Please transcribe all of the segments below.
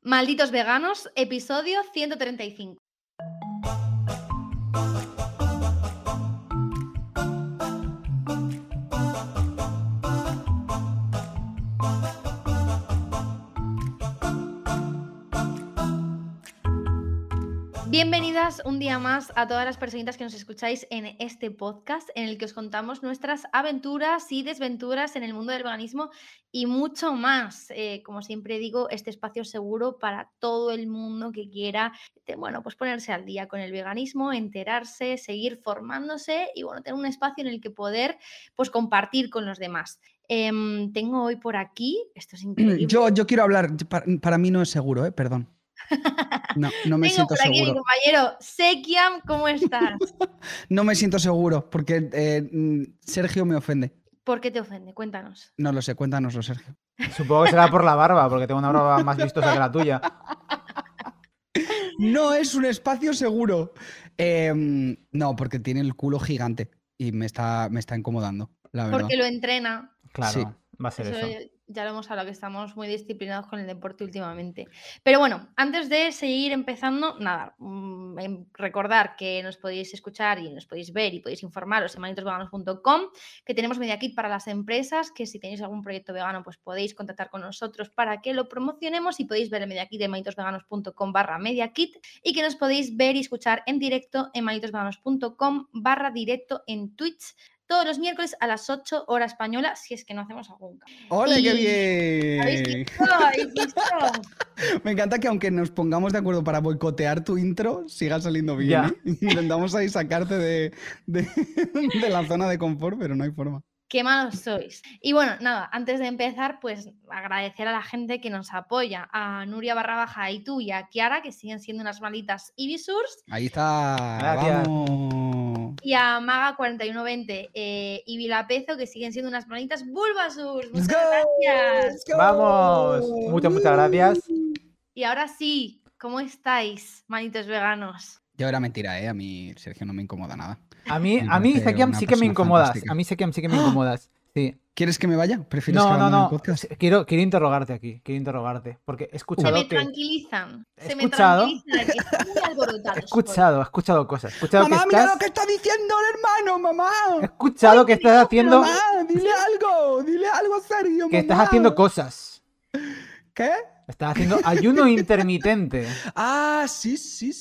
Malditos Veganos, episodio 135. Bienvenidas un día más a todas las personitas que nos escucháis en este podcast en el que os contamos nuestras aventuras y desventuras en el mundo del veganismo y mucho más. Como siempre digo, este espacio seguro para todo el mundo que quiera, pues ponerse al día con el veganismo, enterarse, seguir formándose y tener un espacio en el que poder pues compartir con los demás. Tengo hoy por aquí, esto es increíble. Yo quiero hablar, para mí no es seguro, perdón. No me siento Tengo por aquí seguro. mi compañero Sekiam, ¿cómo estás? No me siento seguro porque Sergio me ofende. ¿Por qué te ofende? Cuéntanos. No lo sé, cuéntanoslo, Sergio. Supongo que será por la barba, porque tengo una barba más vistosa que la tuya. No es un espacio seguro. No, porque tiene el culo gigante y me está incomodando, la verdad. Porque lo entrena. Claro, Sí. va a ser eso. Ya lo hemos hablado, que estamos muy disciplinados con el deporte últimamente. Pero bueno, antes de seguir empezando, nada, recordar que nos podéis escuchar y nos podéis ver y podéis informaros en manitosveganos.com, que tenemos Media Kit para las empresas, que si tenéis algún proyecto vegano, pues podéis contactar con nosotros para que lo promocionemos y podéis ver el Media Kit de manitosveganos.com/mediakit y que nos podéis ver y escuchar en directo en manitosveganos.com/directo en Twitch todos los miércoles a las 8 horas española, si es que no hacemos algún cambio. ¡Ole, qué bien! ¿Habéis visto? Me encanta que aunque nos pongamos de acuerdo para boicotear tu intro, siga saliendo bien, ¿eh? Intentamos ahí sacarte de la zona de confort, pero no hay forma. Qué malos sois. Y bueno, nada, antes de empezar, pues agradecer a la gente que nos apoya, a Nuria _ y tú y a Kiara, que siguen siendo unas malitas Ibisurs. Ahí está. Gracias. Vamos. Y a Maga4120 y Vilapezo, que siguen siendo unas manitas Bulbasurs. Muchas gracias. Vamos. Muchas gracias. Y ahora sí, ¿cómo estáis, manitos veganos? Yo era mentira, A mí Sergio no me incomoda nada. A mí Sekiam sí que me incomodas. Fantástica. A mí Sekiam sí que me incomodas. Sí. ¿Quieres que me vaya? ¿Prefieres que abandone el podcast? Quiero interrogarte aquí. Porque he escuchado Se me tranquilizan. He escuchado cosas. Mamá, mira lo que está diciendo el hermano, mamá. He escuchado que estás haciendo... Mamá, dile algo serio, que estás haciendo cosas. ¿Qué? Estás haciendo ayuno intermitente. Ah, sí.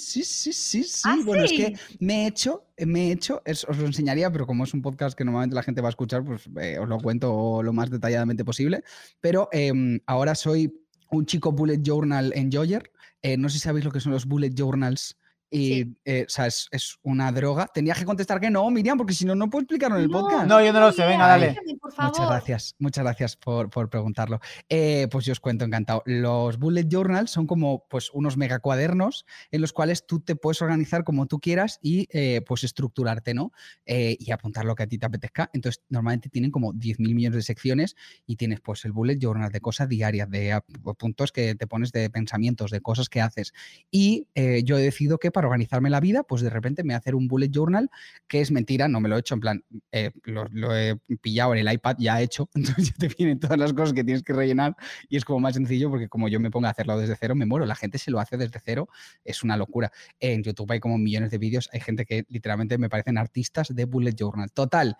¿Ah, bueno, sí? Es que me he hecho, os lo enseñaría, pero como es un podcast que normalmente la gente va a escuchar, pues os lo cuento lo más detalladamente posible. Pero ahora soy un chico bullet journal enjoyer. No sé si sabéis lo que son los bullet journals. Y, sí. O sea, es una droga. Tenías que contestar que no, Miriam, porque si no, no puedo explicarlo en el podcast. No, yo no lo sé. Venga, dale. Por favor. Muchas gracias por preguntarlo. Pues yo os cuento, encantado. Los bullet journals son como pues, unos megacuadernos en los cuales tú te puedes organizar como tú quieras y pues estructurarte, ¿no? Y apuntar lo que a ti te apetezca. Entonces, normalmente tienen como 10.000 millones de secciones y tienes pues el bullet journal de cosas diarias, de puntos que te pones de pensamientos, de cosas que haces. Y yo he decidido que para organizarme la vida, pues de repente me voy a hacer un bullet journal, que es mentira, no me lo he hecho, en plan, lo he pillado en el iPad ya hecho, entonces ya te vienen todas las cosas que tienes que rellenar y es como más sencillo porque como yo me pongo a hacerlo desde cero, me muero. La gente se lo hace desde cero, es una locura. En YouTube hay como millones de vídeos, hay gente que literalmente me parecen artistas de bullet journal. Total,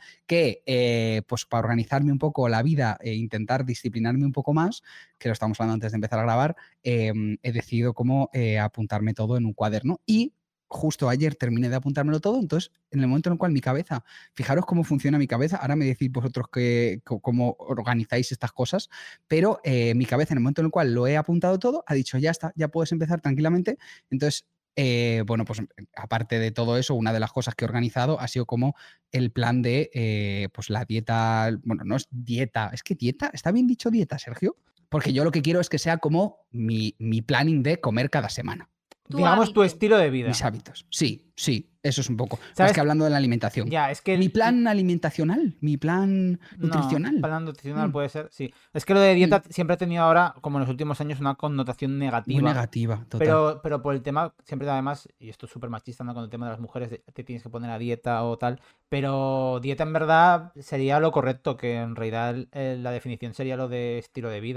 que pues para organizarme un poco la vida e intentar disciplinarme un poco más, que lo estamos hablando antes de empezar a grabar, he decidido cómo apuntarme todo en un cuaderno y justo ayer terminé de apuntármelo todo, entonces en el momento en el cual mi cabeza, fijaros cómo funciona mi cabeza, ahora me decís vosotros cómo organizáis estas cosas, pero mi cabeza en el momento en el cual lo he apuntado todo, ha dicho ya está, ya puedes empezar tranquilamente, entonces bueno, pues aparte de todo eso, una de las cosas que he organizado ha sido como el plan de pues la dieta, bueno, no es dieta, es que dieta, ¿está bien dicho dieta, Sergio? Porque yo lo que quiero es que sea como mi planning de comer cada semana. Digamos tu estilo de vida. Mis hábitos. Sí, eso es un poco. ¿Sabes? Más que hablando de la alimentación. Ya, es que... Mi plan alimentacional, mi plan nutricional. Plan nutricional puede ser, sí. Es que lo de dieta siempre ha tenido ahora, como en los últimos años, una connotación negativa. Muy negativa, total. Pero por el tema, siempre además, y esto es súper machista, ¿no? Con el tema de las mujeres, te tienes que poner a dieta o tal. Pero dieta en verdad sería lo correcto, que en realidad la definición sería lo de estilo de vida.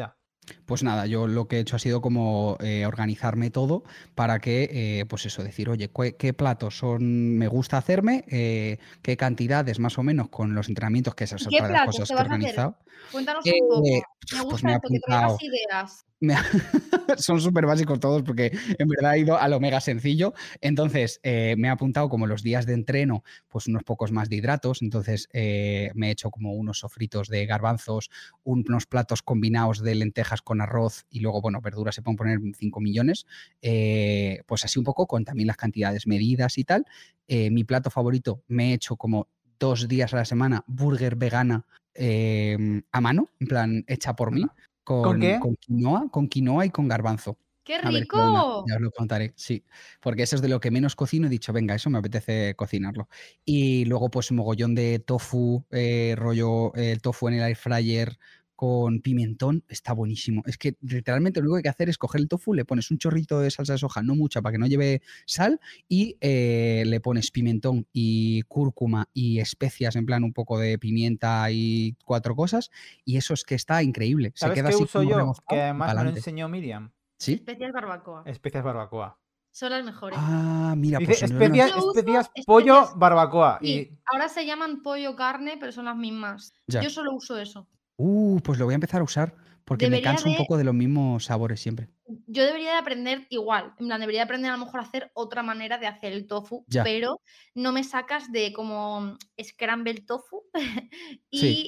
Pues nada, yo lo que he hecho ha sido como organizarme todo para que, pues eso, decir, oye, ¿qué platos me gusta hacerme? ¿Qué cantidades más o menos con los entrenamientos? Que esa es ¿Qué otra de las platos cosas te que he vas a hacer? organizado. Cuéntanos un Eh, poco. Me pues me gusta he esto, que traigas apuntado. ideas. me ha- Son súper básicos todos porque en verdad he ido al omega sencillo. Entonces, me he apuntado como los días de entreno, pues unos pocos más de hidratos. Entonces, me he hecho como unos sofritos de garbanzos, unos platos combinados de lentejas con arroz y luego, bueno, verduras se pueden poner 5 millones. Pues así un poco con también las cantidades medidas y tal. Mi plato favorito, me he hecho como 2 días a la semana burger vegana a mano, en plan hecha por mí. Anda. ¿Con qué? Con quinoa y con garbanzo. ¡Qué A ver, qué buena, rico! ya os lo contaré, sí. Porque eso es de lo que menos cocino. He dicho, venga, eso me apetece cocinarlo. Y luego, pues, mogollón de tofu, rollo el tofu en el air fryer con pimentón, está buenísimo. Es que literalmente lo único que hay que hacer es coger el tofu, le pones un chorrito de salsa de soja, no mucha, para que no lleve sal, y le pones pimentón y cúrcuma y especias, en plan un poco de pimienta y 4 cosas, y eso es que está increíble. Se ¿Sabes queda qué así uso como yo? Que rebozado y además me lo pa'lante. enseñó Miriam. ¿Sí? Especias barbacoa. Especias barbacoa. Son las mejores. Ah, mira, Dice pues yo no Yo las... uso especias pollo especias. barbacoa. Sí, Y ahora se llaman pollo carne, pero son las mismas. Ya. Yo solo uso eso. Pues lo voy a empezar a usar porque me Debería canso un de poco de los mismos sabores siempre. Yo debería de aprender igual, en plan, debería aprender a lo mejor a hacer otra manera de hacer el tofu, Ya, pero no me sacas de como scramble tofu sí. y,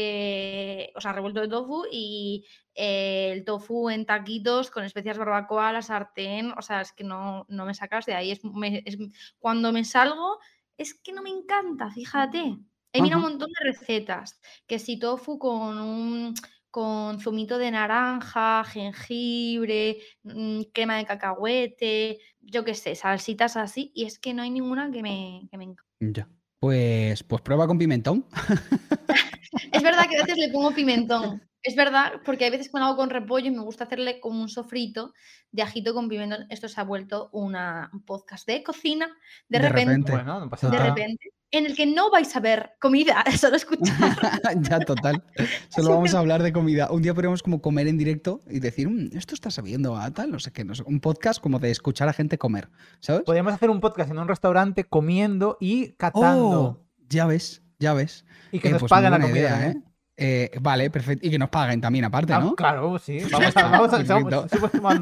o sea, revuelto de tofu y el tofu en taquitos con especias barbacoa a la sartén, o sea, es que no me sacas de ahí. Cuando me salgo, es que no me encanta, fíjate. He mirado Ajá. un montón de recetas, que si tofu con zumito de naranja, jengibre, crema de cacahuete, yo qué sé, salsitas así, y es que no hay ninguna que me encante. Ya. Pues prueba con pimentón. Es verdad que a veces le pongo pimentón. Es verdad, porque hay veces que lo hago con repollo y me gusta hacerle como un sofrito de ajito con pimentón. Esto se ha vuelto un podcast de cocina, de De repente, repente. bueno, no pasa de Total. nada. repente, en el que no vais a ver comida, solo escuchar. Ya, total. Solo vamos a hablar de comida. Un día podríamos como comer en directo y decir, esto está sabiendo a tal, no sé qué, no sé. Un podcast como de escuchar a gente comer, ¿sabes? Podríamos hacer un podcast en un restaurante comiendo y catando. ¡Oh! Ya ves, ya ves. Y que nos Pues muy paguen la buena comida idea, también. Vale, perfecto. Y que nos paguen también aparte, ¿no? Claro, sí. Perfecto, Vamos a perfecto. subestimando.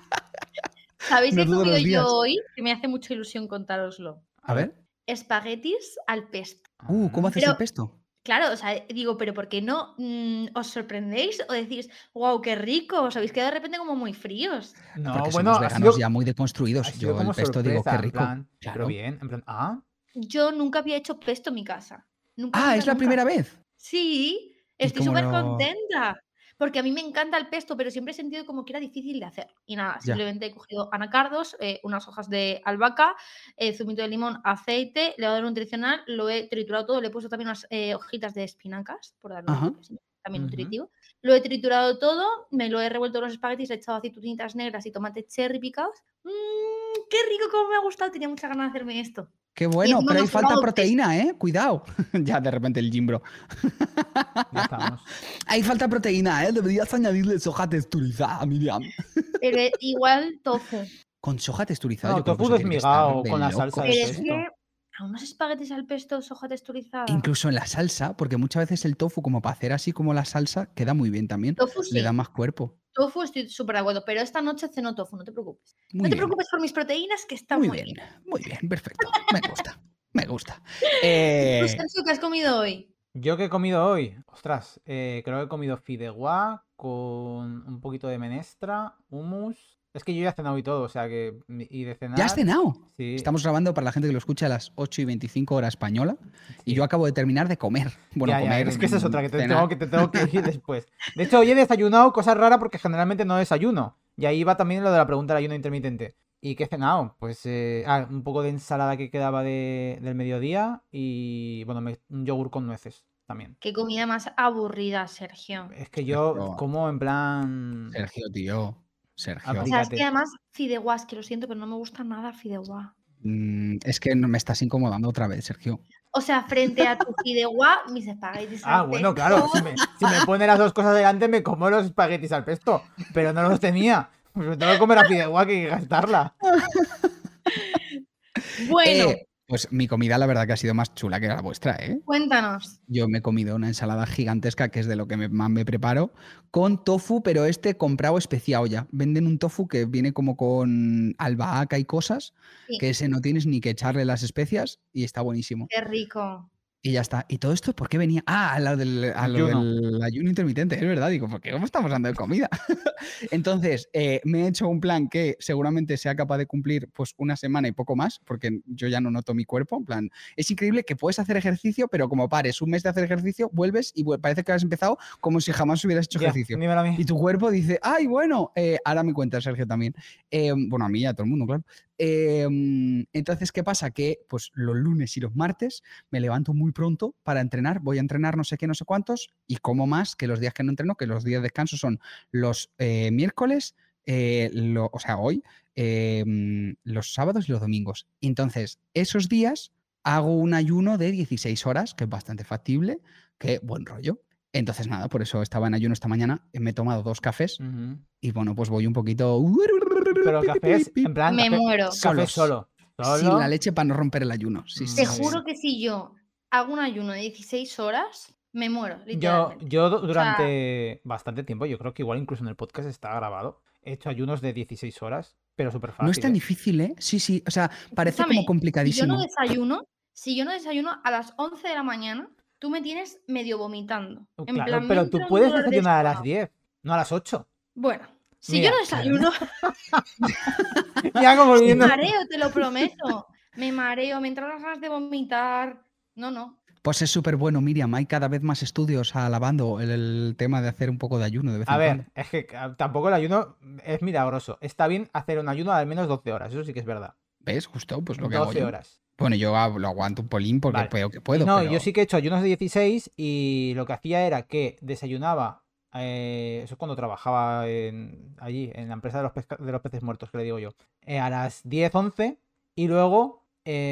¿Sabéis No qué he todos los comido días. yo hoy? Que me hace mucha ilusión contároslo. A ver. Espaguetis al pesto. ¿Cómo haces el Pero, pesto? claro, o sea, digo, pero ¿por qué no os sorprendéis o decís, wow, qué rico? Os habéis quedado de repente como muy fríos. No, Porque bueno, somos ha veganos sido, ya muy ha deconstruidos. sido Yo el como pesto digo, qué sorpresa, en rico. plan, pero Claro. bien, en plan, Yo nunca había hecho pesto en mi casa. Nunca, Ah, nunca, ¿es la nunca. primera vez? Sí, ¿Y estoy cómo súper lo...? contenta. Porque a mí me encanta el pesto, pero siempre he sentido como que era difícil de hacer. Y nada, Ya. simplemente he cogido anacardos, unas hojas de albahaca, zumito de limón, aceite, levadura nutricional, lo he triturado todo, le he puesto también unas hojitas de espinacas, por darle un Ajá. toque así, también Ujú. nutritivo. Lo he triturado todo, me lo he revuelto en los espaguetis, he echado aceitunitas negras y tomate cherry picados. ¡Qué rico! Cómo me ha gustado, tenía muchas ganas de hacerme esto. Qué Y bueno, encima pero me ha ahí falta sobrado pesto. proteína, ¿eh? Cuidado. Ya de repente el gimbro. ya estamos. Ahí falta proteína, ¿eh? Deberías añadirle soja texturizada, Miriam. Pero igual tofu. Con soja texturizada No, yo creo que tofu eso tiene que estar desmigado de con la salsa locos. de Pero es pesto. que a unos espaguetis al pesto, soja texturizada. Incluso en la salsa, porque muchas veces el tofu, como para hacer así como la salsa, queda muy bien también. Tofu Le da sí. más cuerpo. Tofu estoy súper de acuerdo, pero esta noche ceno tofu, no te preocupes. Muy No te bien. preocupes por mis proteínas, que están Muy muy bien. bien. Muy bien, perfecto. Me gusta. Me gusta. ¿Tú, Sergio, qué has comido hoy? ¿Yo qué he comido hoy? Ostras, creo que he comido fideuá con un poquito de menestra, hummus. Es que yo ya he cenado y todo, o sea que... Y de cenar... ¿Ya has cenado? Sí. Estamos grabando para la gente que lo escucha a las 8:25 hora española. Y Sí. yo acabo de terminar de comer. Bueno, Ya, comer. es que esa es otra, que te cenar. tengo que ir después. De hecho, hoy he desayunado, cosa rara porque generalmente no desayuno. Y ahí va también lo de la pregunta del ayuno intermitente. ¿Y qué he cenado? Pues un poco de ensalada que quedaba del mediodía y, bueno, un yogur con nueces también. Qué comida más aburrida, Sergio. Es que yo Sergio. como en plan... Sergio, tío. Sergio. O sea, es Aplícate. que además fideuás, que lo siento, pero no me gusta nada el fideuá. Es que me estás incomodando otra vez, Sergio. O sea, frente a tu fideuá, mis espaguetis al Bueno, pesto. claro. Si me pone las dos cosas delante, me como los espaguetis al pesto. Pero no los tenía. Pues me tengo que comer la fideuá que gastarla. Bueno, Pues mi comida la verdad que ha sido más chula que la vuestra, ¿eh? cuéntanos. Yo me he comido una ensalada gigantesca, que es de lo que más me preparo, con tofu, pero comprado especiado ya. Venden un tofu que viene como con albahaca y cosas, Sí, que ese no tienes ni que echarle las especias y está buenísimo. qué rico. Y ya está. ¿Y todo esto por qué venía? A lo del ayuno intermitente, es verdad. Digo, ¿por qué no estamos hablando de comida? Entonces, me he hecho un plan que seguramente sea capaz de cumplir pues una semana y poco más, porque yo ya no noto mi cuerpo. En plan, es increíble que puedes hacer ejercicio, pero como pares un mes de hacer ejercicio, vuelves y parece que has empezado como si jamás hubieras hecho ejercicio. Dímelo a mí. Y tu cuerpo dice, ay, bueno, ahora me cuenta Sergio también. Bueno, a mí y a todo el mundo, claro. Entonces, ¿qué pasa? Que pues los lunes y los martes me levanto muy pronto para entrenar, voy a entrenar no sé qué, no sé cuántos, y como más que los días que no entreno, que los días de descanso son los miércoles, o sea, hoy, los sábados y los domingos. Entonces, esos días hago un ayuno de 16 horas, que es bastante factible, que buen rollo. Entonces, nada, por eso estaba en ayuno esta mañana, me he tomado 2 cafés y bueno, pues voy un poquito... Pero cafés, en plan, Me muero. café solo. Sin la leche para no romper el ayuno. Sí, Te sí, juro que si yo hago un ayuno de 16 horas, me muero, literalmente. Yo durante bastante tiempo, yo creo que igual incluso en el podcast está grabado, he hecho ayunos de 16 horas, pero súper fácil. No es tan difícil, ¿eh? Sí, sí. O sea, parece como complicadísimo. Si yo no desayuno a las 11 de la mañana, tú me tienes medio vomitando. En Claro, plan, me pero entra tú un puedes dolor de desayunar a las estómago. 10, no a las 8. Bueno, si Mira, yo no desayuno, Ya como me viendo. mareo, te lo prometo. Me mareo, me entran las ganas de vomitar. No. Pues es súper bueno, Miriam. Hay cada vez más estudios alabando el tema de hacer un poco de ayuno de vez en A ver, cuando. es que tampoco el ayuno es milagroso. Está bien hacer un ayuno de al menos 12 horas, eso sí que es verdad. ¿Ves? Justo, pues lo que hago 12 yo. horas. Bueno, yo lo aguanto un polín porque Vale. puedo que puedo. No, pero... yo sí que he hecho ayunos de 16 y lo que hacía era que desayunaba, eso es cuando trabajaba allí, en la empresa de los peces muertos, que le digo yo, a las 10, 11 y luego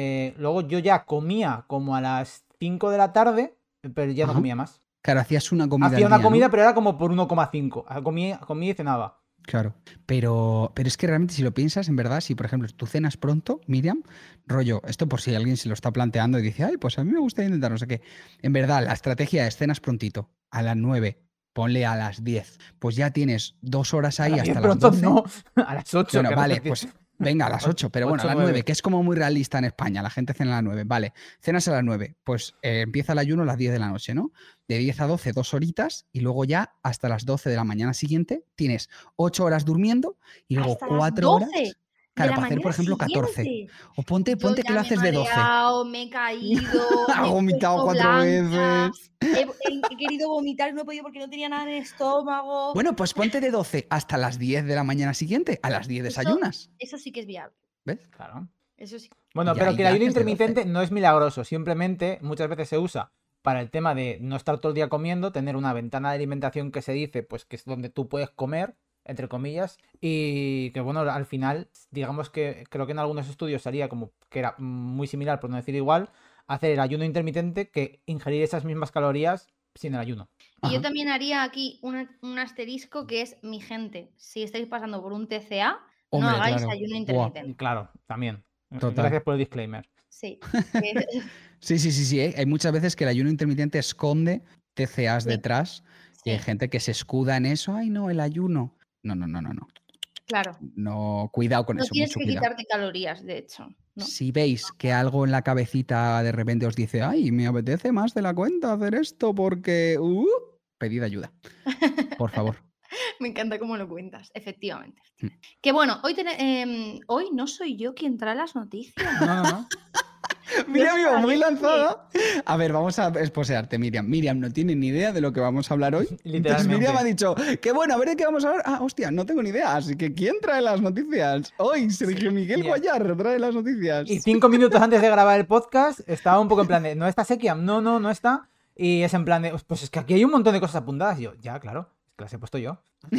yo ya comía como a las 5 de la tarde, pero ya no comía más. Claro, hacías una comida Hacía al una día, comida, ¿no? pero era como por 1,5. Comía y cenaba. Claro, pero es que realmente si lo piensas, en verdad, si por ejemplo tú cenas pronto, Miriam, rollo, esto por si alguien se lo está planteando y dice, ay, pues a mí me gusta intentar no sé qué. En verdad, la estrategia es cenas prontito, a las 9, ponle a las 10, pues ya tienes 2 horas ahí hasta las Pronto 12. no, a las 8. Bueno, vale, pues venga, a las 8, pero bueno, a las 9, que es como muy realista en España, la gente cena a las 9, vale, cenas a las 9, pues empieza el ayuno a las 10 de la noche, ¿no? De 10 a 12, 2 horitas, y luego ya hasta las 12 de la mañana siguiente tienes 8 horas durmiendo y luego hasta 4 las 12 horas. Claro, de la para hacer, por mañana ejemplo, 14. siguiente. O ponte Yo que ya lo me he haces de 12. mareado, me he caído, Ha me he vomitado puesto 4 blanca, veces. he querido vomitar y no he podido porque no tenía nada en el estómago. Bueno, pues ponte de 12 hasta las 10 de la mañana siguiente. A las 10 desayunas. Eso sí que es viable. ¿Ves? Claro. Eso sí. Bueno, Y pero ahí que el ya ayuno haces de 12. intermitente no es milagroso. Simplemente muchas veces se usa para el tema de no estar todo el día comiendo, tener una ventana de alimentación que se dice, pues que es donde tú puedes comer, entre comillas, y que bueno, al final, digamos que creo que en algunos estudios salía como que era muy similar, por no decir igual, hacer el ayuno intermitente que ingerir esas mismas calorías sin el ayuno. Y yo también haría aquí un asterisco que es, mi gente, si estáis pasando por un TCA, no hagáis ayuno intermitente. Claro, también. Total. Gracias por el disclaimer. Sí. Sí. Hay muchas veces que el ayuno intermitente esconde TCAs detrás y hay Sí. gente que se escuda en eso. Ay, no, el ayuno. No. Claro. No, cuidado con No eso, tienes mucho que cuidado. quitarte calorías, de hecho. ¿no? Si veis que algo en la cabecita de repente os dice, ay, me apetece más de la cuenta hacer esto porque... pedid ayuda, por favor. Me encanta cómo lo cuentas, efectivamente. Que bueno, hoy no soy yo quien trae las noticias. No. Mira, amigo, muy lanzada. A ver, vamos a esposearte, Miriam. Miriam no tiene ni idea de lo que vamos a hablar hoy. Entonces Miriam ha dicho, qué bueno, a ver de qué vamos a hablar. Ah, hostia, no tengo ni idea. Así que ¿quién trae las noticias? Hoy Sergio Miguel Guayar trae las noticias. Y 5 minutos antes de grabar el podcast estaba un poco en plan de, ¿no está Sequia? No está. Y es en plan de, pues es que aquí hay un montón de cosas apuntadas. Y yo, ya, claro, es que las he puesto yo.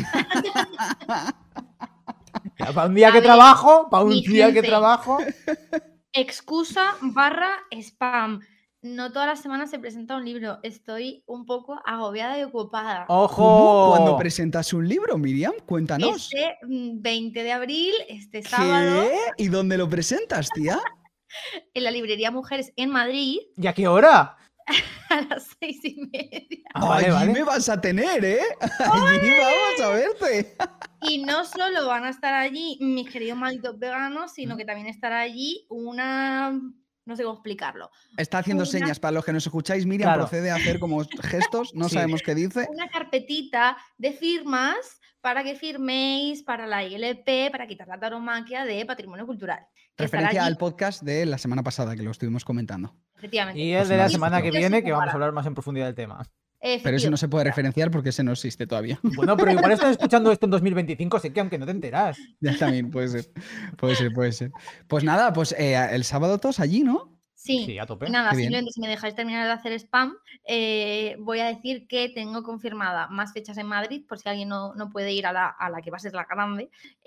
Ya, para un día que trabajo, Excusa / spam. No todas las semanas se presenta un libro. Estoy un poco agobiada y ocupada. ¿Cómo? ¡Ojo! ¿Cuándo presentas un libro, Miriam? Cuéntanos. Este 20 de abril, este sábado, ¿Qué? ¿Y dónde lo presentas, tía? en la librería Mujeres en Madrid, ¿Y a qué hora? a las 6:30. Ah, vale, Allí vale. me vas a tener, ¿eh? Allí vamos a verte. Y no solo van a estar allí mis queridos malditos veganos, sino ¿Mm? que también estará allí una... No sé cómo explicarlo. Está haciendo Una- señas para los que nos escucháis. Miriam Claro. procede a hacer como gestos, no Sí. sabemos qué dice. Una carpetita de firmas para que firméis para la ILP, para quitar la tauromaquia de patrimonio cultural. Que estará Referencia allí, al podcast de la semana pasada, que lo estuvimos comentando. efectivamente. Y el Pues de la no, semana que yo viene, sí que vamos a comparado. hablar más en profundidad del tema. Pero ese no se puede Efectivamente. referenciar porque ese no existe todavía. Bueno, pero igual estás escuchando esto en 2025, sé que aunque no te enteras. Ya también puede ser. Puede ser. Pues nada, pues el sábado todos allí, ¿no? Sí, Sí, a tope. y nada, Qué bien. simplemente si me dejáis terminar de hacer spam, voy a decir que tengo confirmada más fechas en Madrid, por si alguien no puede ir a la que va a ser la grande.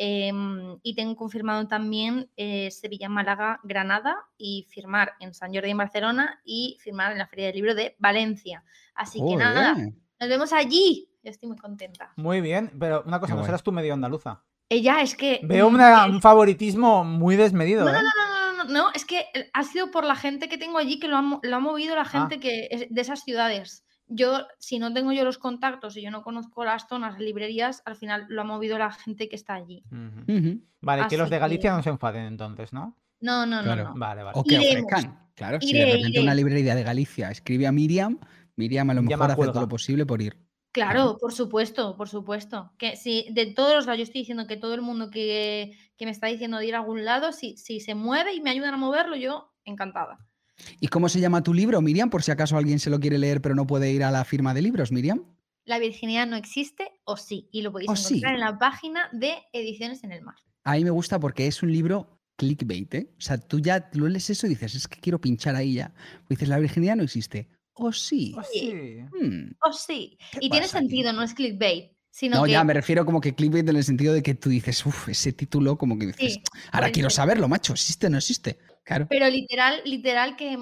Y tengo confirmado también Sevilla, Málaga, Granada y firmar en San Jordi en Barcelona y firmar en la Feria del Libro de Valencia. Así que nada, Joder. nos vemos allí. Yo estoy muy contenta. Muy bien, pero una cosa, Qué no guay. serás tú medio andaluza. Ella es que... Veo un favoritismo muy desmedido, ¿eh? No, es que ha sido por la gente que tengo allí que lo ha movido la gente que es de esas ciudades. Yo, si no tengo yo los contactos y yo no conozco las zonas, las librerías, al final lo ha movido la gente que está allí. Ujú. Ujú. Vale, que los Así de Galicia que- no se enfaden entonces, ¿no? No. Claro. Vale, vale. O que Iremos. ofrezcan. Claro, si Iré, de repente iré. una librería de Galicia escribe a Miriam a lo Ya me mejor hace acuerdo. todo lo posible por ir. Claro, por supuesto. Que si de todos los lados, yo estoy diciendo que todo el mundo que me está diciendo de ir a algún lado, si se mueve y me ayudan a moverlo, yo encantada. ¿Y cómo se llama tu libro, Miriam? Por si acaso alguien se lo quiere leer pero no puede ir a la firma de libros, Miriam. La virginidad no existe, o sí, y lo podéis ¿O encontrar sí? en la página de Ediciones en el Mar. A mí me gusta porque es un libro clickbait, ¿eh? O sea, tú ya lo lees eso y dices, es que quiero pinchar ahí ya. Pues dices, la virginidad no existe. ¿O sí? Oh, sí. O sí. ¿Qué Y tiene pasa aquí? sentido, no es clickbait, sino No, que... ya me refiero como que clickbait en el sentido de que tú dices, uff, ese título, como que dices, Sí, ahora por quiero eso. saberlo, macho, ¿existe o no existe? Claro. Pero literal que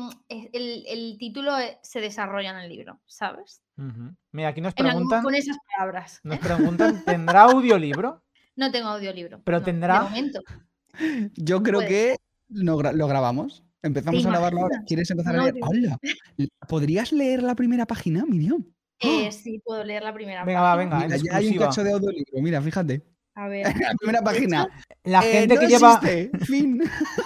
el título se desarrolla en el libro, ¿sabes? Ujú. Mira, aquí nos En plan, preguntan, con esas palabras. nos preguntan, ¿tendrá audiolibro? No tengo audiolibro. Pero no, tendrá- De momento. Yo creo Puede que lo grabamos. Empezamos ¿Te a grabarlo ahora. imaginas? ¿Quieres empezar Un a leer? audiolibro. ¡Hola! ¿Podrías leer la primera página, Miriam? Sí, puedo leer la primera Venga, va, página. venga, en Mira, ya hay un exclusiva. cacho de audiolibro, mira, fíjate. A ver. La primera de página. hecho, La gente no que lleva existe. Fin.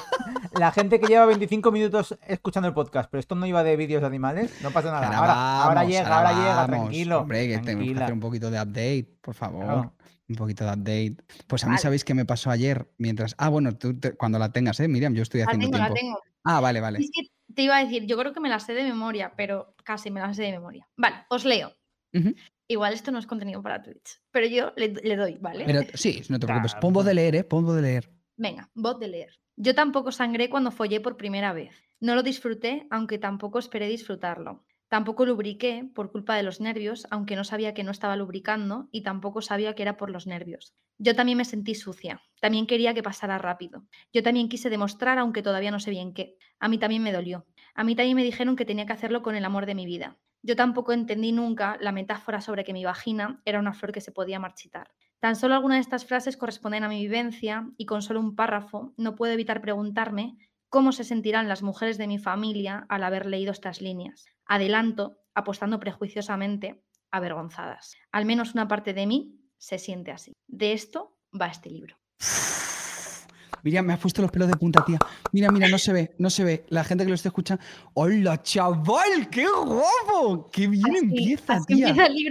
la gente que lleva 25 minutos escuchando el podcast, pero esto no iba de vídeos de animales, no pasa nada. Ahora llega, vamos. tranquilo. Hombre, que tenemos que tranquila. hacer un poquito de update, por favor. Claro. Un poquito de update. Pues a mí, Vale. ¿sabéis qué me pasó ayer? Mientras. Ah, bueno, tú cuando la tengas, Miriam, yo estoy la haciendo tengo, la tiempo. tengo. Ah, vale, vale. Es que te iba a decir, yo creo que me la sé de memoria, pero casi me la sé de memoria. Vale, os leo. Ujú. Igual esto no es contenido para Twitch, pero yo le doy, ¿vale? Pero sí, no te preocupes. Claro. Pon voz de leer, ¿eh? Pon voz de leer. Venga, voz de leer. Yo tampoco sangré cuando follé por primera vez. No lo disfruté, aunque tampoco esperé disfrutarlo. Tampoco lubriqué por culpa de los nervios, aunque no sabía que no estaba lubricando y tampoco sabía que era por los nervios. Yo también me sentí sucia. También quería que pasara rápido. Yo también quise demostrar, aunque todavía no sé bien qué. A mí también me dolió. A mí también me dijeron que tenía que hacerlo con el amor de mi vida. Yo tampoco entendí nunca la metáfora sobre que mi vagina era una flor que se podía marchitar. Tan solo algunas de estas frases corresponden a mi vivencia y con solo un párrafo no puedo evitar preguntarme cómo se sentirán las mujeres de mi familia al haber leído estas líneas. Adelanto, apostando prejuiciosamente, avergonzadas. Al menos una parte de mí se siente así. De esto va este libro. Miriam, me has puesto los pelos de punta, tía. Mira, no se ve, no se ve. La gente que lo esté escuchando. ¡Hola, chaval! ¡Qué guapo! ¡Qué bien empieza, así tía! empieza el libro.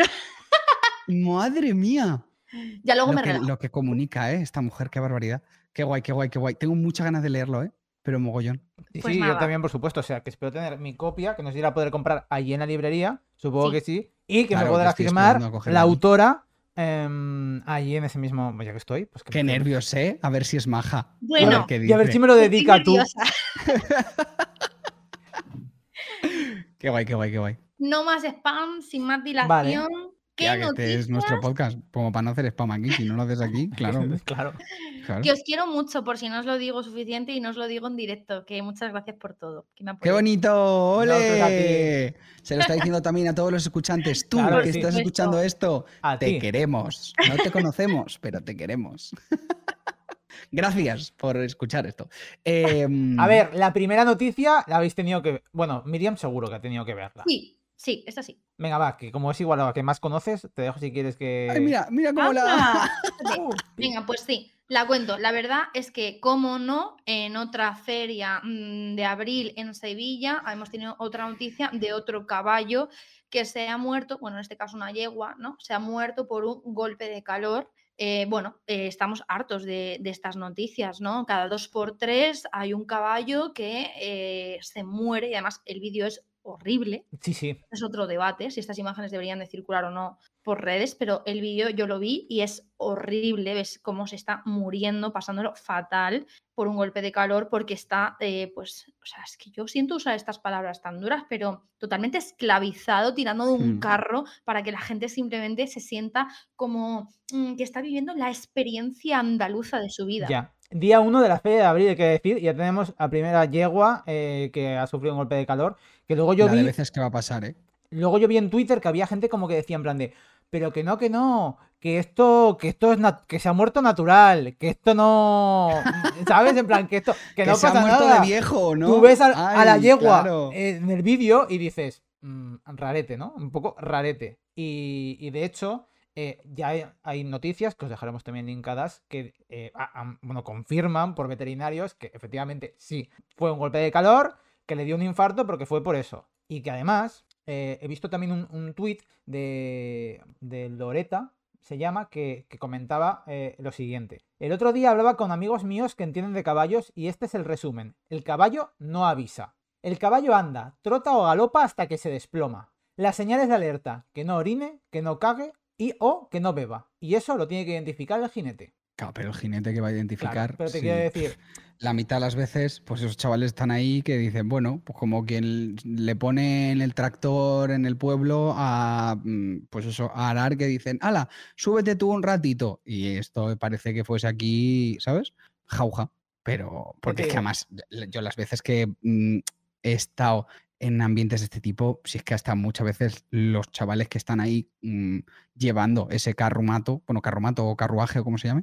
¡Madre mía! Ya luego me relajo. Lo que comunica, esta mujer, qué barbaridad. Qué guay, qué guay, qué guay. Tengo muchas ganas de leerlo, pero mogollón. Sí, Pues sí, yo nada. también, por supuesto. O sea, que espero tener mi copia, que no sé si la podré comprar allí en la librería, supongo Sí. que sí, y que Claro, me podrá te estoy firmar esperando a cogerla la allí. autora allí en ese mismo, ya que estoy. Pues que Qué me firme. nervios, ¿eh? A ver si es maja. Bueno, a ver qué Y a ver dice. si me lo Estoy dedica tú. nerviosa. Qué guay, qué guay, qué guay. No más spam, sin más Vale. dilación. ¿Qué Ya que este es nuestro noticias? podcast, como para no hacer spam aquí. Si no lo haces aquí, claro, hombre. Claro. Claro. Que os quiero mucho, por si no os lo digo suficiente y no os lo digo en directo, que muchas gracias por todo, que me ¡Qué apoyáis. bonito! Nosotros a ti. ¡Ole! Se lo está diciendo también a todos los escuchantes. Tú, Claro Por que que sí. estás escuchando supuesto. esto, A te ti. queremos. No te conocemos, pero te queremos. Gracias por escuchar esto. A ver, la primera noticia la habéis tenido que... Bueno, Miriam seguro que ha tenido que verla. Sí, sí, esta sí. Venga, va, que como es igual a la que más conoces, te dejo si quieres Ay, que... mira cómo la. ¡Anda! Venga, pues sí, la cuento. La verdad es que, como no, en otra feria de abril en Sevilla hemos tenido otra noticia de otro caballo que se ha muerto, bueno, en este caso una yegua, ¿no? Se ha muerto por un golpe de calor. Estamos hartos de estas noticias, ¿no? Cada 2 por 3 hay un caballo que se muere y además el vídeo es horrible. Sí, sí. Es otro debate si estas imágenes deberían de circular o no por redes, pero el vídeo yo lo vi y es horrible. Ves cómo se está muriendo, pasándolo fatal por un golpe de calor, porque está, o sea, es que yo siento usar estas palabras tan duras, pero totalmente esclavizado, tirando de un carro para que la gente simplemente se sienta como que está viviendo la experiencia andaluza de su vida. Ya. Día 1 de la feria de abril, hay que decir, ya tenemos a primera yegua que ha sufrido un golpe de calor, que luego yo La de vi... veces que va a pasar, ¿eh? Luego yo vi en Twitter que había gente como que decía en plan de, pero que no, que esto es que se ha muerto natural, que esto no, ¿sabes? En plan, que esto, que Que no se ha pasa muerto nada. de viejo, ¿no? Tú ves a la Ay, yegua claro. en el vídeo y dices, rarete, ¿no? Un poco rarete. Y de hecho, ya hay noticias que os dejaremos también linkadas que, bueno, confirman por veterinarios que efectivamente sí, fue un golpe de calor, que le dio un infarto, pero que fue por eso. Y que además, he visto también un tuit de Loreta, se llama, que comentaba lo siguiente. El otro día hablaba con amigos míos que entienden de caballos y este es el resumen. El caballo no avisa. El caballo anda, trota o galopa hasta que se desploma. Las señales de alerta, que no orine, que no cague o que no beba. Y eso lo tiene que identificar el jinete. Claro, pero el jinete que va a identificar. Claro, pero te sí. quiero decir, La mitad de las veces, pues esos chavales están ahí que dicen, bueno, pues como quien le pone en el tractor en el pueblo a, pues eso, a arar, que dicen, ala, súbete tú un ratito. Y esto parece que fuese aquí, ¿sabes? Jauja. Pero, ¿qué porque te es que digo? además, yo las veces que he estado en ambientes de este tipo, si es que hasta muchas veces los chavales que están ahí llevando ese carrumato o carruaje o como se llame,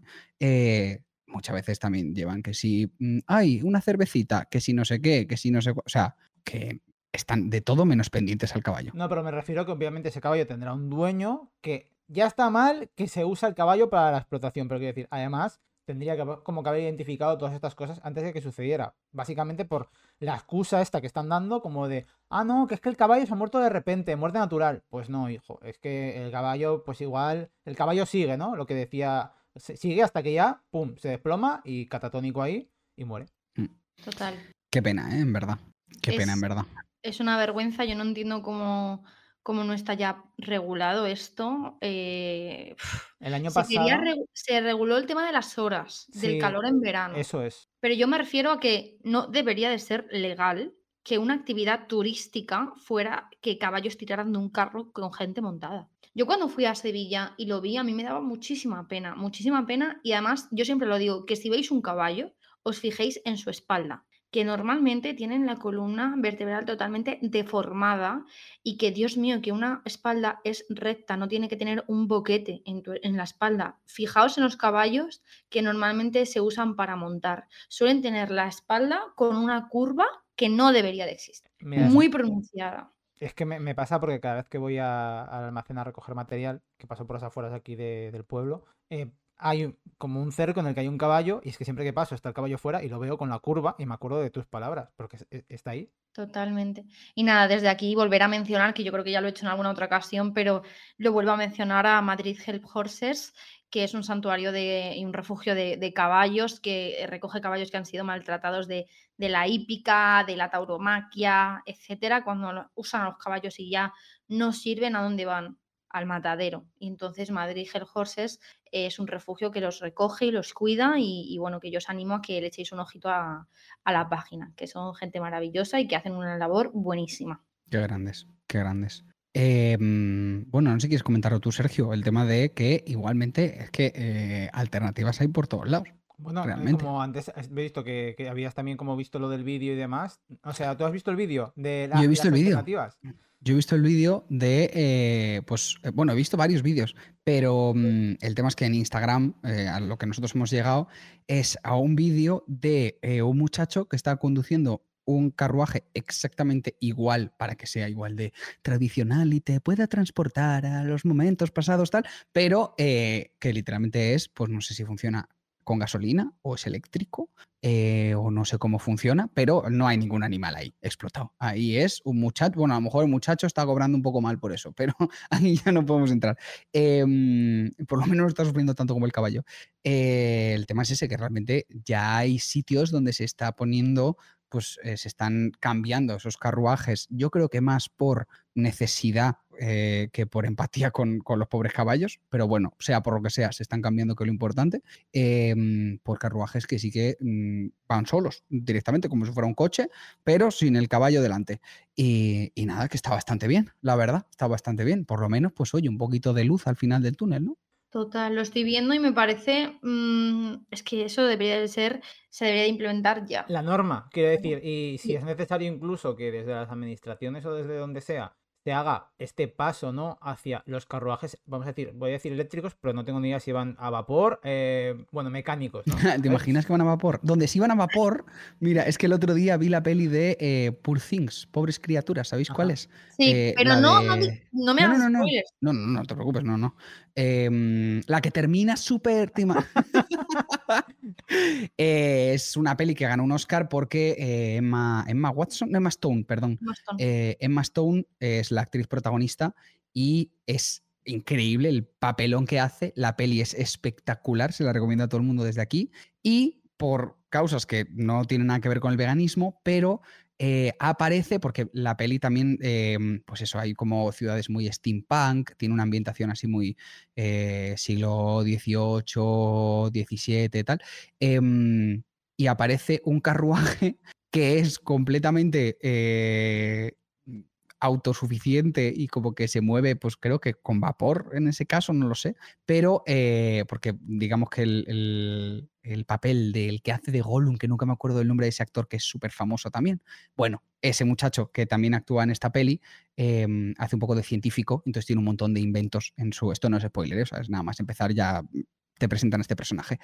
muchas veces también llevan que si hay una cervecita, que si no sé qué, que si no sé o sea, que están de todo menos pendientes al caballo. No, pero me refiero que obviamente ese caballo tendrá un dueño que ya está mal que se usa el caballo para la explotación, pero quiero decir, además tendría como que haber identificado todas estas cosas antes de que sucediera. Básicamente por la excusa esta que están dando, como de, no, que es que el caballo se ha muerto de repente, muerte natural. Pues no, hijo, es que el caballo, pues igual, el caballo sigue, ¿no? Lo que decía, sigue hasta que ya, pum, se desploma y catatónico ahí y muere. Total. Qué pena, en verdad. Qué pena, en verdad. Es una vergüenza, yo no entiendo cómo no está ya regulado esto. El año pasado... Se reguló el tema de las horas del Sí, calor en verano. eso es. Pero yo me refiero a que no debería de ser legal que una actividad turística fuera que caballos tiraran de un carro con gente montada. Yo cuando fui a Sevilla y lo vi, a mí me daba muchísima pena, y además yo siempre lo digo, que si veis un caballo, os fijéis en su espalda, que normalmente tienen la columna vertebral totalmente deformada y que, Dios mío, que una espalda es recta, no tiene que tener un boquete en la espalda. Fijaos en los caballos que normalmente se usan para montar. Suelen tener la espalda con una curva que no debería de existir, Mira, muy pronunciada. es que me pasa porque cada vez que voy al almacén a recoger material, que paso por las afueras aquí del pueblo, hay como un cerco en el que hay un caballo y es que siempre que paso está el caballo fuera y lo veo con la curva y me acuerdo de tus palabras, porque está ahí. Totalmente. Y nada, desde aquí volver a mencionar, que yo creo que ya lo he hecho en alguna otra ocasión, pero lo vuelvo a mencionar a Madrid Help Horses, que es un santuario y un refugio de caballos que recoge caballos que han sido maltratados de la hípica, de la tauromaquia, etcétera. Cuando usan a los caballos y ya no sirven, ¿a dónde van? Al matadero. Y entonces Madrid Help Horses es un refugio que los recoge y los cuida y bueno, que yo os animo a que le echéis un ojito a la página, que son gente maravillosa y que hacen una labor buenísima. Qué grandes, qué grandes. Bueno, no sé si quieres comentarlo tú, Sergio, el tema de que igualmente es que alternativas hay por todos lados, Bueno, realmente. como antes he visto que habías también como visto lo del vídeo y demás. O sea, ¿tú has visto el vídeo de Yo he visto las el vídeo. alternativas? Yo he visto el vídeo de, bueno, he visto varios vídeos, pero el tema es que en Instagram, a lo que nosotros hemos llegado, es a un vídeo de un muchacho que está conduciendo un carruaje exactamente igual, para que sea igual de tradicional y te pueda transportar a los momentos pasados, tal, pero que literalmente es, pues no sé si funciona con gasolina o es eléctrico o no sé cómo funciona, pero no hay ningún animal ahí explotado. Ahí es un muchacho, bueno, a lo mejor el muchacho está cobrando un poco mal por eso, pero ahí ya no podemos entrar. Por lo menos no está sufriendo tanto como el caballo. El tema es ese, que realmente ya hay sitios donde se está poniendo, pues se están cambiando esos carruajes, yo creo que más por necesidad que por empatía con los pobres caballos, pero bueno, sea por lo que sea, se están cambiando, que es lo importante, por carruajes que sí que van solos directamente, como si fuera un coche, pero sin el caballo delante. Y nada, que está bastante bien, la verdad, está bastante bien. Por lo menos, pues oye, un poquito de luz al final del túnel, ¿no? Total, lo estoy viendo y me parece, es que eso debería de ser, se debería de implementar ya. La norma, quiero decir, y si Sí. es necesario incluso que desde las administraciones o desde donde sea se haga este paso, ¿no? Hacia los carruajes, vamos a decir, voy a decir eléctricos, pero no tengo ni idea si van a vapor, bueno, mecánicos, ¿no? ¿Te ¿Sabes? imaginas que van a vapor? Donde sí van a vapor, mira, es que el otro día vi la peli de Poor Things, Pobres Criaturas, ¿sabéis cuál Ajá. es? Sí, pero La no, de... no me No, no, hagas no, no, spoilers. no, no, no te preocupes, no, no. La que termina súper... Es una peli que ganó un Oscar porque Emma Watson, no, Emma Stone, perdón. Bastón. Emma Stone es la actriz protagonista y es increíble el papelón que hace. La peli es espectacular, se la recomiendo a todo el mundo desde aquí. Y por causas que no tienen nada que ver con el veganismo, pero aparece porque la peli también, pues eso, hay como ciudades muy steampunk, tiene una ambientación así muy siglo XVIII, XVII, tal. Y aparece un carruaje que es completamente autosuficiente y como que se mueve, pues creo que con vapor en ese caso, no lo sé, pero porque digamos que el papel del que hace de Gollum, que nunca me acuerdo del nombre de ese actor que es súper famoso también, bueno, ese muchacho que también actúa en esta peli hace un poco de científico, entonces tiene un montón de inventos en su... Esto no es spoiler, o sea, es nada más empezar ya te presentan este personaje.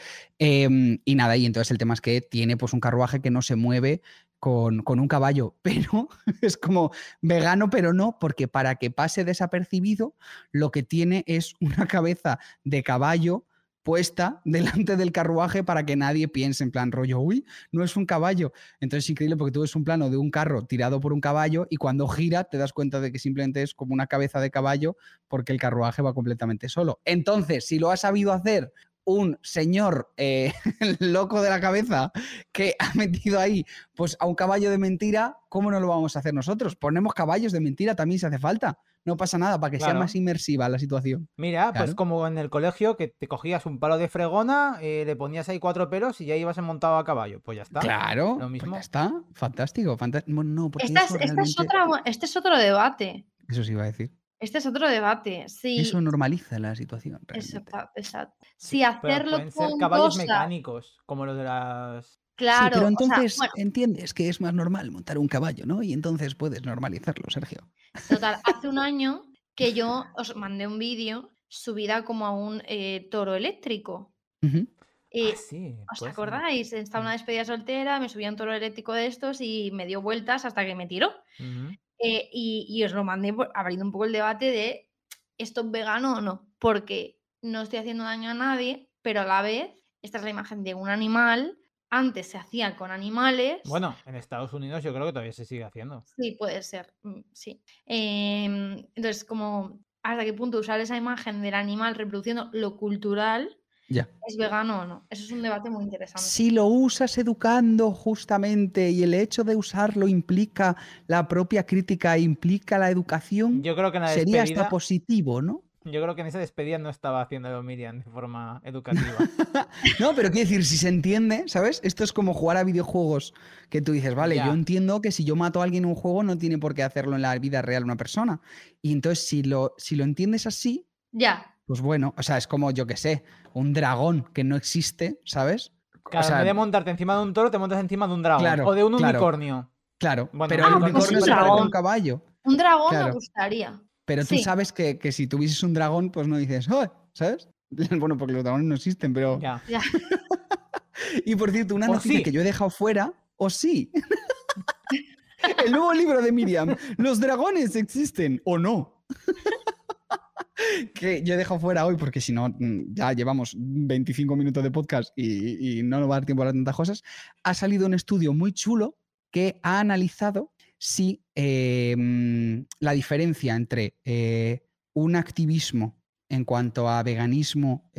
Y nada, y entonces el tema es que tiene pues un carruaje que no se mueve con un caballo, pero es como vegano, pero no, porque para que pase desapercibido, lo que tiene es una cabeza de caballo puesta delante del carruaje para que nadie piense en plan rollo, uy, no es un caballo. Entonces es increíble porque tú ves un plano de un carro tirado por un caballo y cuando gira te das cuenta de que simplemente es como una cabeza de caballo porque el carruaje va completamente solo. Entonces, si lo ha sabido hacer un señor loco de la cabeza que ha metido ahí pues a un caballo de mentira, ¿cómo no lo vamos a hacer nosotros? Ponemos caballos de mentira también si hace falta. No pasa nada, para que sea más Claro. inmersiva la situación. Mira, pues Claro, como en el colegio que te cogías un palo de fregona, le ponías ahí 4 pelos y ya ibas montado a caballo. Pues ya está. Lo claro, pues ya mismo. está. Fantástico, fantástico. Bueno, no, porque eso realmente... Este es otro debate. Eso sí iba a decir. Este es otro debate. Eso Sí, normaliza la situación, realmente. exacto. Sí, Si pero hacerlo pueden ser con caballos cosas, mecánicos, como los de las... Sí, pero claro, o sea, entonces bueno, entiendes que es más normal montar un caballo, ¿no? Y entonces puedes normalizarlo, Sergio. total, hace un año que yo os mandé un vídeo subida como a un toro eléctrico. Ujú. Ah, sí, ¿Os puede ser. acordáis? Estaba una despedida soltera, me subí a un toro eléctrico de estos y me dio vueltas hasta que me tiró. Ujú. Y os lo mandé abriendo un poco el debate de ¿esto es vegano o no? Porque no estoy haciendo daño a nadie, pero a la vez, esta es la imagen de un animal. Antes se hacía con animales. Bueno, en Estados Unidos yo creo que todavía se sigue haciendo. Sí, puede ser, sí. Entonces, como, ¿hasta qué punto usar esa imagen del animal reproduciendo lo cultural Ya. es vegano o no? Eso es un debate muy interesante. Si lo usas educando justamente y el hecho de usarlo implica la propia crítica, implica la educación, Yo creo que en la sería hasta despedida, positivo, ¿no? Yo creo que en esa despedida no estaba haciéndolo Miriam de forma educativa. No, pero quiero decir, si se entiende, ¿sabes? Esto es como jugar a videojuegos que tú dices, vale, yo Ya. entiendo que si yo mato a alguien en un juego no tiene por qué hacerlo en la vida real una persona. Y entonces, si lo entiendes así, Ya. pues bueno, o sea, es como, yo qué sé, un dragón que no existe, ¿sabes? O Claro, en sea, vez de montarte encima de un toro, te montas encima de un dragón. claro, O de un claro, unicornio. claro. Bueno, Pero un el Ah, pues unicornio un unicornio se parece a un dragón. caballo. Un dragón me Claro. gustaría. Pero tú Sí. sabes que si tuvieses un dragón, pues no dices, ¡oh! ¿Sabes? Bueno, porque los dragones no existen, pero. Ya. Ya. Y por cierto, una O noticia sí. que yo he dejado fuera, o sí. El nuevo libro de Miriam. ¿Los dragones existen o no? Que yo he dejado fuera hoy porque si no, ya llevamos 25 minutos de podcast y no nos va a dar tiempo a hablar de tantas cosas. Ha salido un estudio muy chulo que ha analizado si la diferencia entre un activismo en cuanto a veganismo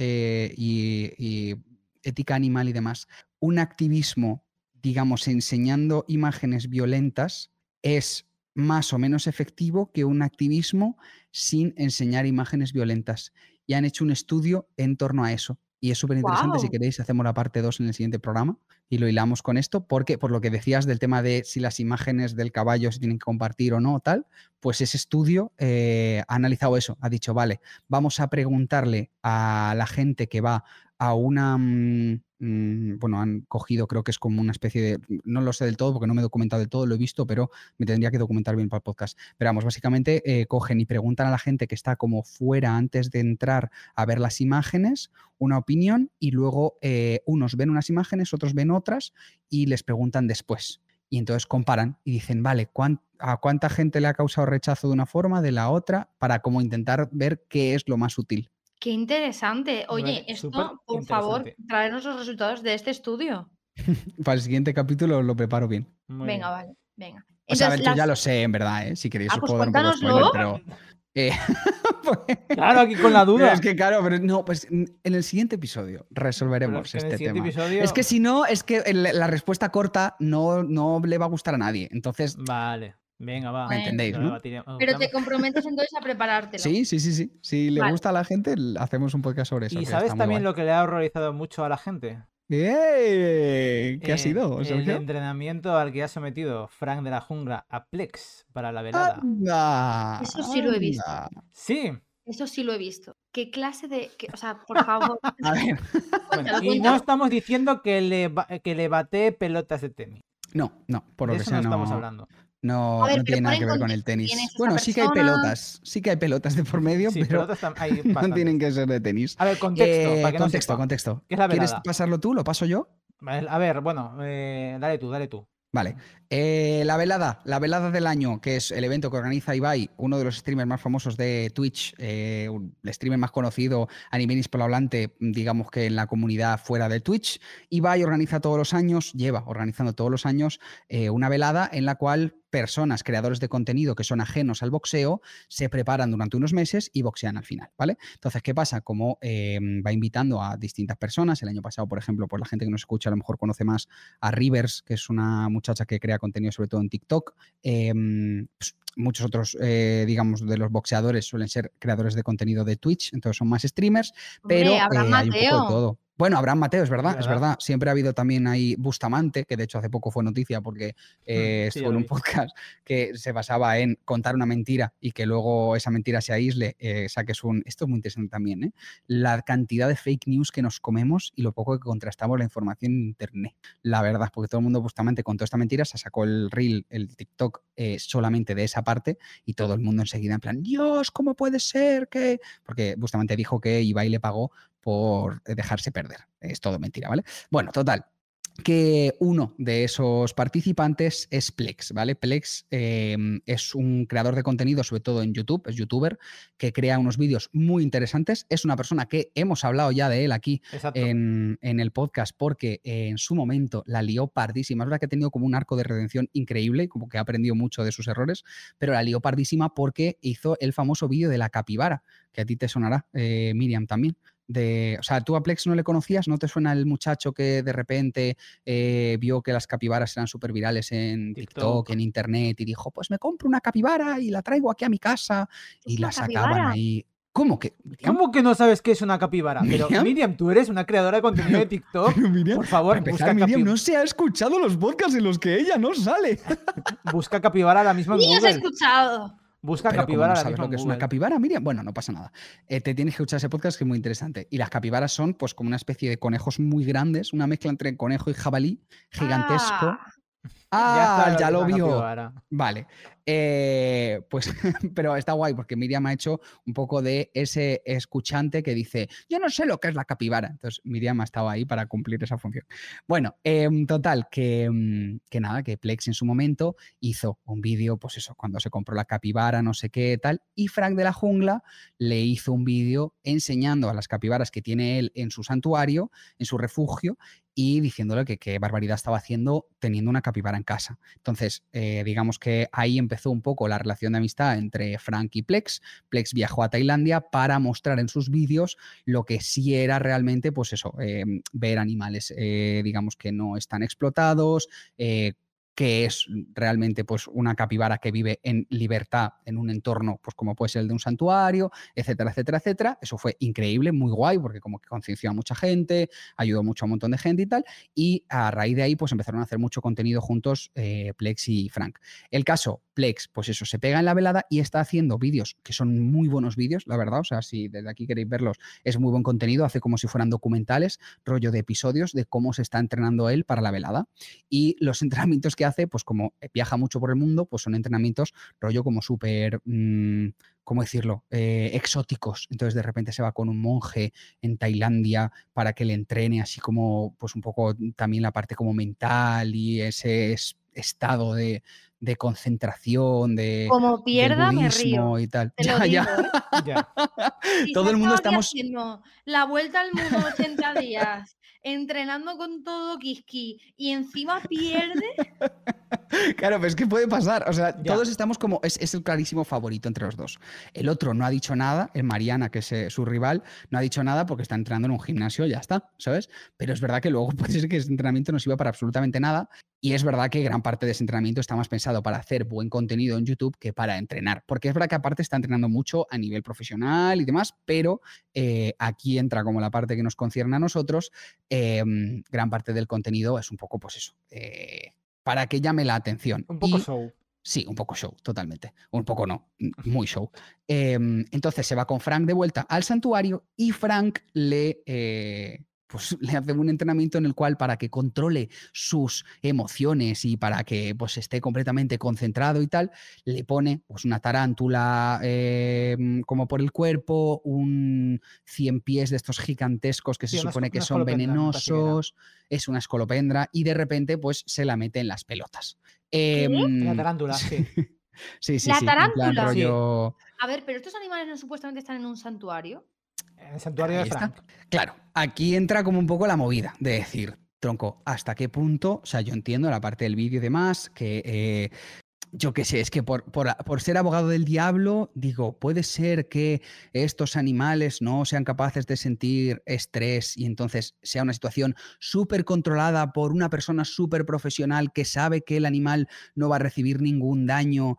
y ética animal y demás, un activismo, digamos, enseñando imágenes violentas, es más o menos efectivo que un activismo sin enseñar imágenes violentas. Y han hecho un estudio en torno a eso. Y es súper interesante. Si Guau. queréis, hacemos la parte 2 en el siguiente programa y lo hilamos con esto, porque por lo que decías del tema de si las imágenes del caballo se tienen que compartir o no, tal, pues ese estudio ha analizado eso. Ha dicho, vale, vamos a preguntarle a la gente que va a una... bueno, han cogido, creo que es como una especie de... No lo sé del todo porque no me he documentado del todo, lo he visto, pero me tendría que documentar bien para el podcast. Pero vamos, básicamente cogen y preguntan a la gente que está como fuera antes de entrar a ver las imágenes una opinión y luego unos ven unas imágenes, otros ven otras y les preguntan después. Y entonces comparan y dicen, vale, ¿a cuánta gente le ha causado rechazo de una forma, de la otra, para como intentar ver qué es lo más útil? Qué interesante. Me Oye, parece súper esto, por favor, interesante. traernos los resultados de este estudio. Para el siguiente capítulo lo preparo bien. Muy Venga, bien. vale. Venga. O sea, a ver, Entonces, yo ya lo sé, en verdad, ¿eh? Si queréis os pues puedo dar un poco de spoiler, cuéntanoslo. pero... pues- Claro, aquí con la Pero duda. es que claro, pero no, pues en el siguiente episodio Pero resolveremos es que en el este siguiente tema. episodio. Es que si no, es que la respuesta corta no le va a gustar a nadie. Entonces, Vale. Venga, va. ¿me Bueno, entendéis, Lo no? debatiremos. pero te comprometes entonces a preparártelo. Sí, sí, sí, sí. Si le Vale. gusta a la gente, hacemos un podcast sobre eso. ¿Y que sabes está muy también guay. lo que le ha horrorizado mucho a la gente? ¿Qué ha sido, El Sergio? entrenamiento al que ha sometido Frank de la Jungla a Plex para la velada. Anda, Eso sí lo he visto. anda. Sí. Eso sí lo he visto. ¿Qué clase de...? O sea, por favor. A ver, Bueno, Cuéntalo, y no cuéntalo. estamos diciendo que le bate pelotas de tenis. no, por lo De que eso sea, no estamos no, hablando. no, A ver, no pero tiene pon nada en que ver con el contexto quién es tenis. esa Bueno, sí que hay persona. pelotas de por medio, Sí, pero pelotas hay no bastantes. tienen que ser de tenis. A ver, contexto, para que no sepa. Contexto. ¿Qué es la ¿Quieres velada? pasarlo tú? ¿Lo paso yo? A ver, bueno, dale tú. Vale. La velada del año, que es el evento que organiza Ibai, uno de los streamers más famosos de Twitch, el streamer más conocido a nivel hispanohablante, digamos que en la comunidad fuera de Twitch. Ibai lleva organizando todos los años una velada en la cual personas, creadores de contenido que son ajenos al boxeo, se preparan durante unos meses y boxean al final, ¿vale? Entonces, ¿qué pasa? Como va invitando a distintas personas, el año pasado, por ejemplo, pues la gente que nos escucha a lo mejor conoce más a Rivers, que es una muchacha que crea contenido sobre todo en TikTok. Pues muchos otros, digamos, de los boxeadores suelen ser creadores de contenido de Twitch, entonces son más streamers, pero Hombre, Abraham hay un poco de Mateo. todo. Bueno, Abraham Mateo, es Es verdad. verdad. Siempre ha habido también ahí Bustamante, que de hecho hace poco fue noticia porque Sí, ya estuvo en lo un vi. podcast que se basaba en contar una mentira y que luego esa mentira se aísle, saques un... Esto es muy interesante también, ¿eh? La cantidad de fake news que nos comemos y lo poco que contrastamos la información en internet. La verdad, porque todo el mundo Bustamante contó esta mentira, se sacó el reel, el TikTok solamente de esa parte y todo el mundo enseguida en plan, Dios, ¿cómo puede ser que...? Porque Bustamante dijo que Ibai le pagó por dejarse perder. Es todo mentira, ¿vale? Bueno, total, que uno de esos participantes es Plex, ¿vale? Plex es un creador de contenido, sobre todo en YouTube, es youtuber, que crea unos vídeos muy interesantes. Es una persona que hemos hablado ya de él aquí en el podcast porque en su momento la lió pardísima. Es verdad que ha tenido como un arco de redención increíble, como que ha aprendido mucho de sus errores, pero la lió pardísima porque hizo el famoso vídeo de la capibara, que a ti te sonará, Miriam, también. O sea, tú a Plex no le conocías, ¿no te suena el muchacho que de repente vio que las capibaras eran súper virales en TikTok, en internet y dijo, pues me compro una capibara y la traigo aquí a mi casa y la sacaban ahí? ¿Cómo que? Miriam? ¿Cómo que no sabes qué es una capibara? Pero ¿Miriam? Miriam, tú eres una creadora de contenido de TikTok. Pero, Miriam, Por favor, para empezar, busca, Miriam no se ha escuchado los podcasts en los que ella no sale. busca capibara ahora mismo en ¡Ni os he Google. escuchado! Busca Pero como capibara no ahora sabes mismo lo en que es una Google. capibara, Miriam, bueno, no pasa nada. Te tienes que escuchar ese podcast que es muy interesante. Y las capibaras son pues como una especie de conejos muy grandes, una mezcla entre conejo y jabalí, gigantesco. Ah, Ya está Ya lo lo que es una vio. capibara. Vale. Pues, pero está guay porque Miriam ha hecho un poco de ese escuchante que dice, yo no sé lo que es la capibara. Entonces Miriam ha estado ahí para cumplir esa función. Bueno, total, que nada, que Plex en su momento hizo un vídeo, pues eso, cuando se compró la capibara, no sé qué, tal, y Frank de la Jungla le hizo un vídeo enseñando a las capibaras que tiene él en su santuario, en su refugio, y diciéndole que qué barbaridad estaba haciendo teniendo una capibara en casa. Entonces, digamos que ahí empezó un poco la relación de amistad entre Frank y Plex. Plex viajó a Tailandia para mostrar en sus vídeos lo que sí era realmente, pues eso, ver animales, digamos que no están explotados, que es realmente pues una capibara que vive en libertad en un entorno pues como puede ser el de un santuario, etcétera, etcétera, etcétera. Eso fue increíble, muy guay, porque como que concienció a mucha gente, ayudó mucho a un montón de gente y tal, y a raíz de ahí pues empezaron a hacer mucho contenido juntos Plex y Frank. El caso, Plex, pues eso, se pega en la velada y está haciendo vídeos que son muy buenos vídeos, la verdad, o sea, si desde aquí queréis verlos, es muy buen contenido, hace como si fueran documentales, rollo de episodios de cómo se está entrenando él para la velada. Y los entrenamientos que hace, pues como viaja mucho por el mundo, pues son entrenamientos rollo como súper, ¿cómo decirlo?, exóticos. Entonces de repente se va con un monje en Tailandia para que le entrene así como, pues un poco también la parte como mental y ese estado de concentración, Como del pierda, me budismo río. y tal. Te lo Ya, digo, ya. ¿eh? Ya. Si Todo se ha el mundo estado aquí estamos... haciendo la vuelta al mundo en 80 días, entrenando con todo Kiski y encima pierde. Claro, pero es que puede pasar. O sea, Ya. todos estamos como. Es el clarísimo favorito entre los dos. El otro no ha dicho nada, el Mariana, que es su rival, no ha dicho nada porque está entrenando en un gimnasio, ya está, ¿sabes? Pero es verdad que luego puede ser que ese entrenamiento no sirva para absolutamente nada. Y es verdad que gran parte de ese entrenamiento está más pensado para hacer buen contenido en YouTube que para entrenar. Porque es verdad que aparte está entrenando mucho a nivel profesional y demás, pero aquí entra como la parte que nos concierne a nosotros. Gran parte del contenido es un poco, pues eso. Para que llame la atención. Un poco Y show. sí, un poco show, totalmente. Un poco no, muy show. Entonces se va con Frank de vuelta al santuario y Frank pues, le hace un entrenamiento en el cual para que controle sus emociones y para que pues, esté completamente concentrado y tal, le pone pues, una tarántula como por el cuerpo, un 100 pies de estos gigantescos que Sí, se supone que una son escolopendra, me parece que era. venenosos, es una escolopendra y de repente pues se la mete en las pelotas. ¿Qué? La tarántula, sí. Sí, sí, La sí, en plan tarántula. Sí. rollo... A ver, pero estos animales no supuestamente están en un santuario. En el santuario Ahí de está. Frank. Claro, aquí entra como un poco la movida de decir, tronco, ¿hasta qué punto? O sea, yo entiendo la parte del vídeo y demás, que yo qué sé, es que por ser abogado del diablo, digo, puede ser que estos animales no sean capaces de sentir estrés y entonces sea una situación súper controlada por una persona súper profesional que sabe que el animal no va a recibir ningún daño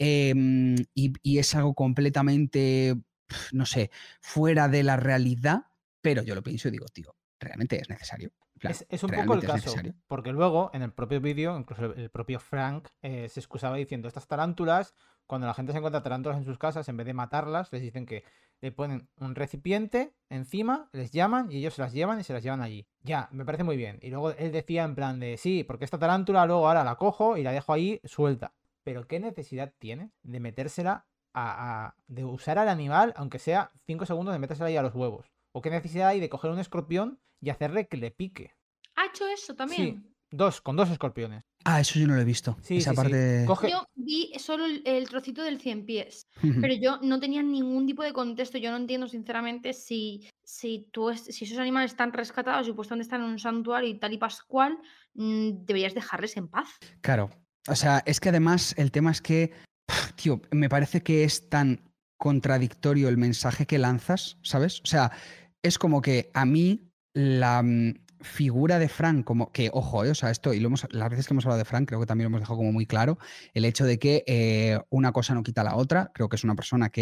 y es algo completamente, no sé, fuera de la realidad, pero yo lo pienso y digo, tío, ¿realmente es necesario? En plan, Es un poco el ¿realmente es caso, necesario? porque luego en el propio vídeo, incluso el propio Frank se excusaba diciendo estas tarántulas, cuando la gente se encuentra tarántulas en sus casas, en vez de matarlas, les dicen que le ponen un recipiente encima, les llaman y ellos se las llevan y se las llevan allí. Ya, me parece muy bien. Y luego él decía en plan de, sí, porque esta tarántula luego ahora la cojo y la dejo ahí suelta. Pero ¿qué necesidad tiene de metérsela de usar al animal, aunque sea 5 segundos de metérsela ahí a los huevos? ¿O qué necesidad hay de coger un escorpión y hacerle que le pique? ¿Ha hecho eso Sí, también? con dos escorpiones. Ah, eso yo no lo he visto. Sí, Esa sí, sí. parte... Coge... Yo vi solo el trocito del 100 pies, pero yo no tenía ningún tipo de contexto. Yo no entiendo, sinceramente, si esos animales están rescatados y supuestamente están en un santuario y tal y pascual, deberías dejarles en paz. Claro. O sea, es que además el tema es que, tío, me parece que es tan contradictorio el mensaje que lanzas, ¿sabes? O sea, es como que a mí la figura de Frank, como que, ojo, o sea, esto, y las veces que hemos hablado de Frank, creo que también lo hemos dejado como muy claro, el hecho de que una cosa no quita la otra, creo que es una persona que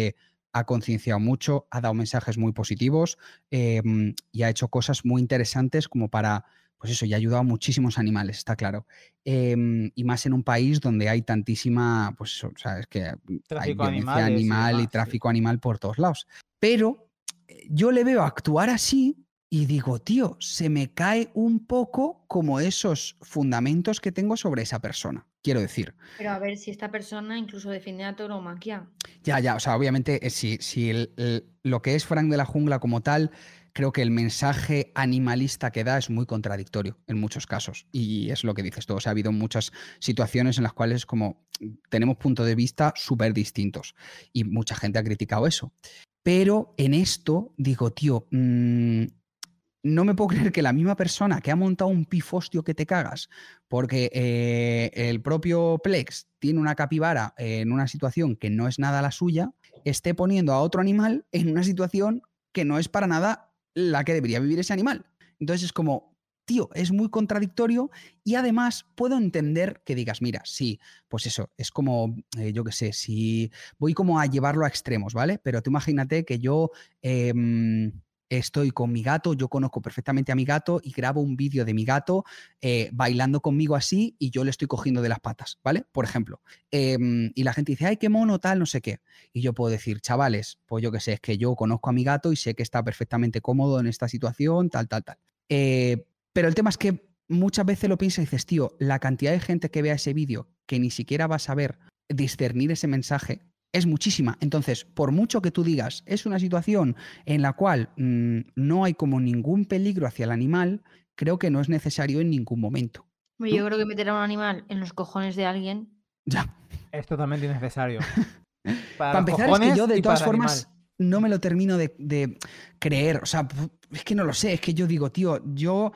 ha concienciado mucho, ha dado mensajes muy positivos y ha hecho cosas muy interesantes como para, pues eso, y ha ayudado a muchísimos animales, está claro. Y más en un país donde hay tantísima, pues eso, sabes que hay Tráfico de violencia animales y animal y demás, sí. tráfico animal por todos lados. Pero yo le veo actuar así y digo, tío, se me cae un poco como esos fundamentos que tengo sobre esa persona. Quiero decir, Pero a ver, si esta persona incluso defiende la tauromaquia. ya, o sea, obviamente, si lo que es Frank de la Jungla como tal, creo que el mensaje animalista que da es muy contradictorio en muchos casos. Y es lo que dices tú. O sea, ha habido muchas situaciones en las cuales como tenemos puntos de vista súper distintos. Y mucha gente ha criticado eso. Pero en esto digo, tío, no me puedo creer que la misma persona que ha montado un pifostio que te cagas, porque el propio Plex tiene una capibara en una situación que no es nada la suya, esté poniendo a otro animal en una situación que no es para nada la que debería vivir ese animal. Entonces es como, tío, es muy contradictorio y además puedo entender que digas, mira, sí, pues eso, es como, yo qué sé, si voy como a llevarlo a extremos, ¿vale? Pero tú imagínate que yo... estoy con mi gato, yo conozco perfectamente a mi gato y grabo un vídeo de mi gato bailando conmigo así y yo le estoy cogiendo de las patas, ¿vale? Por ejemplo. Y la gente dice, ay, qué mono, tal, no sé qué. Y yo puedo decir, chavales, pues yo qué sé, es que yo conozco a mi gato y sé que está perfectamente cómodo en esta situación, tal, tal, tal. Pero el tema es que muchas veces lo piensas y dices, tío, la cantidad de gente que vea ese vídeo que ni siquiera va a saber discernir ese mensaje es muchísima. Entonces, por mucho que tú digas, es una situación en la cual no hay como ningún peligro hacia el animal, creo que no es necesario en ningún momento. Yo ¿no? creo que meter a un animal en los cojones de alguien. Ya. Es totalmente innecesario. Para Para los empezar, es que yo cojones de y para todas el animal. formas no me lo termino de creer. O sea, es que no lo sé. Es que yo digo, tío, yo.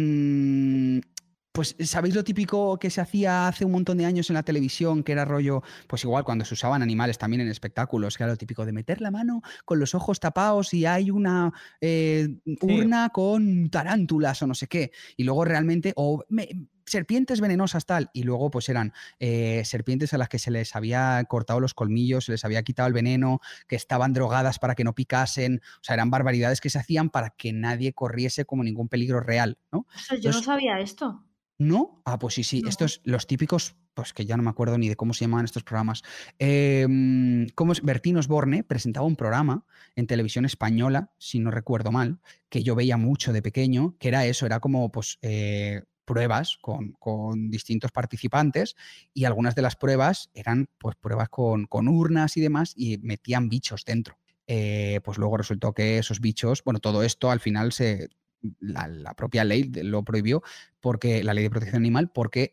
Pues, ¿sabéis lo típico que se hacía hace un montón de años en la televisión? Que era rollo, pues igual cuando se usaban animales también en espectáculos, que era lo típico de meter la mano con los ojos tapados y hay una Sí, urna con tarántulas o no sé qué. Y luego realmente, serpientes venenosas tal. Y luego pues eran serpientes a las que se les había cortado los colmillos, se les había quitado el veneno, que estaban drogadas para que no picasen. O sea, eran barbaridades que se hacían para que nadie corriese como ningún peligro real, ¿no? Ostras, yo no Entonces, sabía esto. ¿no? Ah, pues sí. No. Estos, los típicos, pues que ya no me acuerdo ni de cómo se llamaban estos programas. Bertín Osborne presentaba un programa en televisión española, si no recuerdo mal, que yo veía mucho de pequeño, que era eso, era como pues pruebas con distintos participantes y algunas de las pruebas eran pues pruebas con urnas y demás y metían bichos dentro. Pues luego resultó que esos bichos, bueno, todo esto al final la propia ley lo prohibió porque la ley de protección animal, porque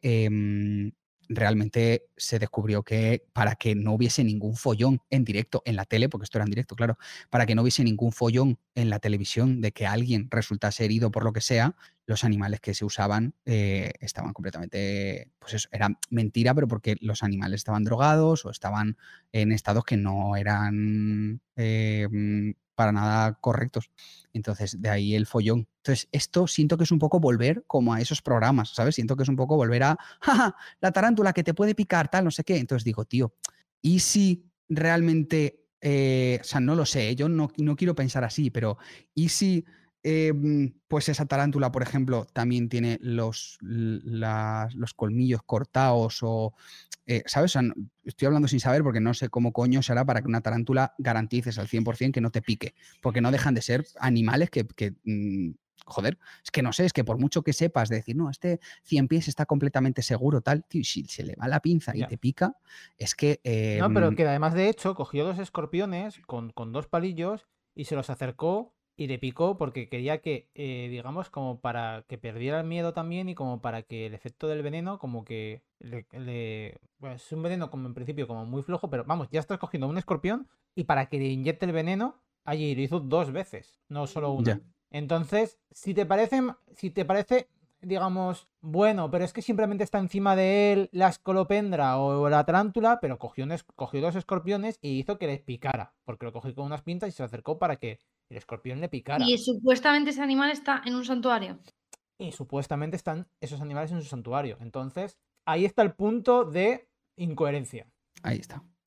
realmente se descubrió que para que no hubiese ningún follón en directo en la tele, porque esto era en directo, claro, para que no hubiese ningún follón en la televisión de que alguien resultase herido por lo que sea, los animales que se usaban estaban completamente, pues eso, era mentira, pero porque los animales estaban drogados o estaban en estados que no eran para nada correctos. Entonces, de ahí el follón. Entonces, esto siento que es un poco volver como a esos programas, ¿sabes? Siento que es un poco volver a, ¡ja, la tarántula que te puede picar, tal, no sé qué. Entonces digo, tío, ¿y si realmente, o sea, no lo sé, yo no quiero pensar así, pero ¿y si pues esa tarántula, por ejemplo, también tiene los colmillos cortados o, ¿sabes? O sea, estoy hablando sin saber porque no sé cómo coño será para que una tarántula garantices al 100% que no te pique, porque no dejan de ser animales que joder, es que no sé, es que por mucho que sepas de decir, no, este 100 pies está completamente seguro, tal, tío, si se le va la pinza y ya. te pica, es que... No, pero que además de hecho cogió dos escorpiones con dos palillos y se los acercó y le picó porque quería que, digamos, como para que perdiera el miedo también y como para que el efecto del veneno como que pues es un veneno como en principio como muy flojo, pero vamos, ya estás cogiendo un escorpión y para que le inyecte el veneno, allí lo hizo dos veces, no solo una. ya. Entonces, si te parece digamos, bueno, pero es que simplemente está encima de él la escolopendra o la tarántula, pero cogió dos escorpiones y hizo que les picara, porque lo cogió con unas pinzas y se acercó para que el escorpión le picara. Y supuestamente ese animal está en un santuario. Y supuestamente están esos animales en su santuario. Entonces, ahí está el punto de incoherencia. Ahí está.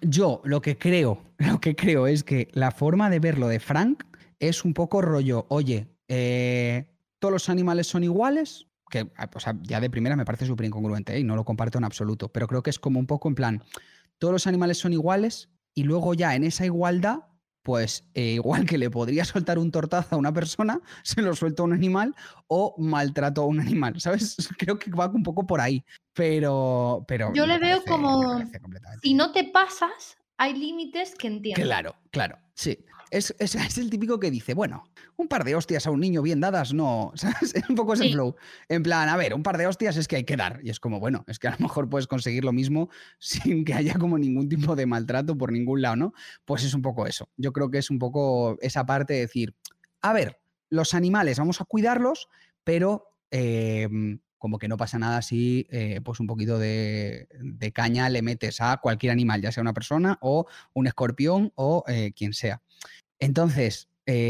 Yo lo que creo es que la forma de verlo de Frank es un poco rollo, oye, todos los animales son iguales, que o sea, ya de primera me parece súper incongruente, ¿eh? Y no lo comparto en absoluto, pero creo que es como un poco en plan, todos los animales son iguales y luego ya en esa igualdad, pues igual que le podría soltar un tortazo a una persona, se lo suelto a un animal o maltrato a un animal, ¿sabes? Creo que va un poco por ahí, pero Yo le me veo me como, parece completamente... si no te pasas, hay límites que entiendo. Claro, claro, sí. Es el típico que dice, bueno, un par de hostias a un niño bien dadas, no, ¿sabes? Es un poco ese Sí, flow. En plan, a ver, un par de hostias es que hay que dar. Y es como, bueno, es que a lo mejor puedes conseguir lo mismo sin que haya como ningún tipo de maltrato por ningún lado, ¿no? Pues es un poco eso. Yo creo que es un poco esa parte de decir, a ver, los animales vamos a cuidarlos, pero como que no pasa nada si pues un poquito de caña le metes a cualquier animal, ya sea una persona o un escorpión o quien sea. Entonces,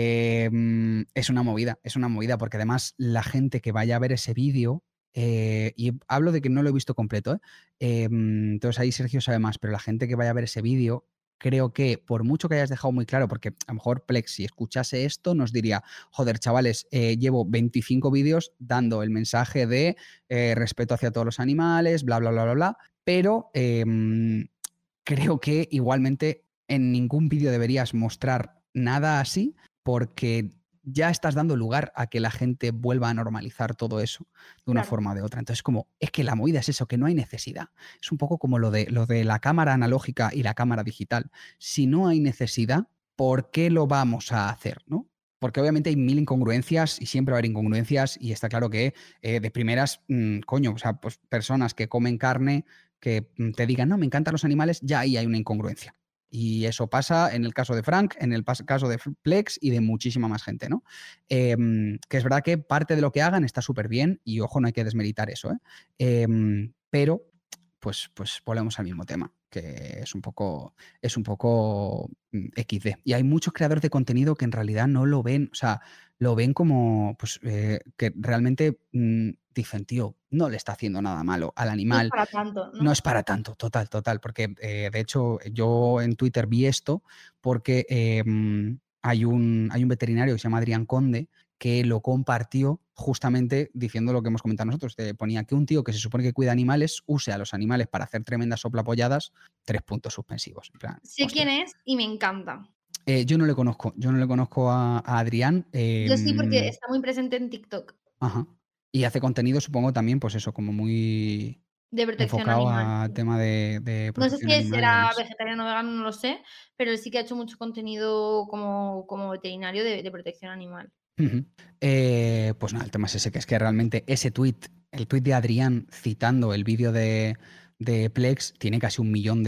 es una movida, porque además la gente que vaya a ver ese vídeo, y hablo de que no lo he visto completo, entonces ahí Sergio sabe más, pero la gente que vaya a ver ese vídeo, creo que por mucho que hayas dejado muy claro, porque a lo mejor Plex, si escuchase esto, nos diría, joder, chavales, llevo 25 vídeos dando el mensaje de respeto hacia todos los animales, bla, bla, bla, bla, bla, pero creo que igualmente en ningún vídeo deberías mostrar nada así porque ya estás dando lugar a que la gente vuelva a normalizar todo eso de una claro. forma o de otra. Entonces, como, es que la movida es eso, que no hay necesidad. Es un poco como lo de la cámara analógica y la cámara digital. Si no hay necesidad, ¿por qué lo vamos a hacer? ¿No? Porque obviamente hay mil incongruencias y siempre va a haber incongruencias y está claro que de primeras, coño, o sea, pues personas que comen carne que te digan, no, me encantan los animales, ya ahí hay una incongruencia. Y eso pasa en el caso de Frank, en el caso de Plex y de muchísima más gente, ¿no? Que es verdad que parte de lo que hagan está súper bien y ojo, no hay que desmeritar eso, ¿eh? Pero, pues volvemos al mismo tema, que es un poco XD. Y hay muchos creadores de contenido que en realidad no lo ven, o sea, lo ven como, pues, que realmente dicen, tío, no le está haciendo nada malo al No es animal, para tanto, no ¿no? es para tanto, total, total, porque de hecho yo en Twitter vi esto porque hay un veterinario que se llama Adrián Conde que lo compartió justamente diciendo lo que hemos comentado nosotros. Ponía que un tío que se supone que cuida animales use a los animales para hacer tremendas soplapolladas, 3 puntos suspensivos. En plan, Sé quién hostia. es y me encanta. Yo no le conozco a Adrián. Yo sí, porque está muy presente en TikTok, Ajá. Y hace contenido, supongo, también, pues eso, como muy de protección enfocado animal. a Sí. tema de No sé protección si animal y será demás. vegetariano o vegano, no lo sé, pero él sí que ha hecho mucho contenido como veterinario de protección animal. Ujú. Pues nada, el tema es ese, que es que realmente ese tweet, el tweet de Adrián citando el vídeo de Plex, tiene casi 1 millón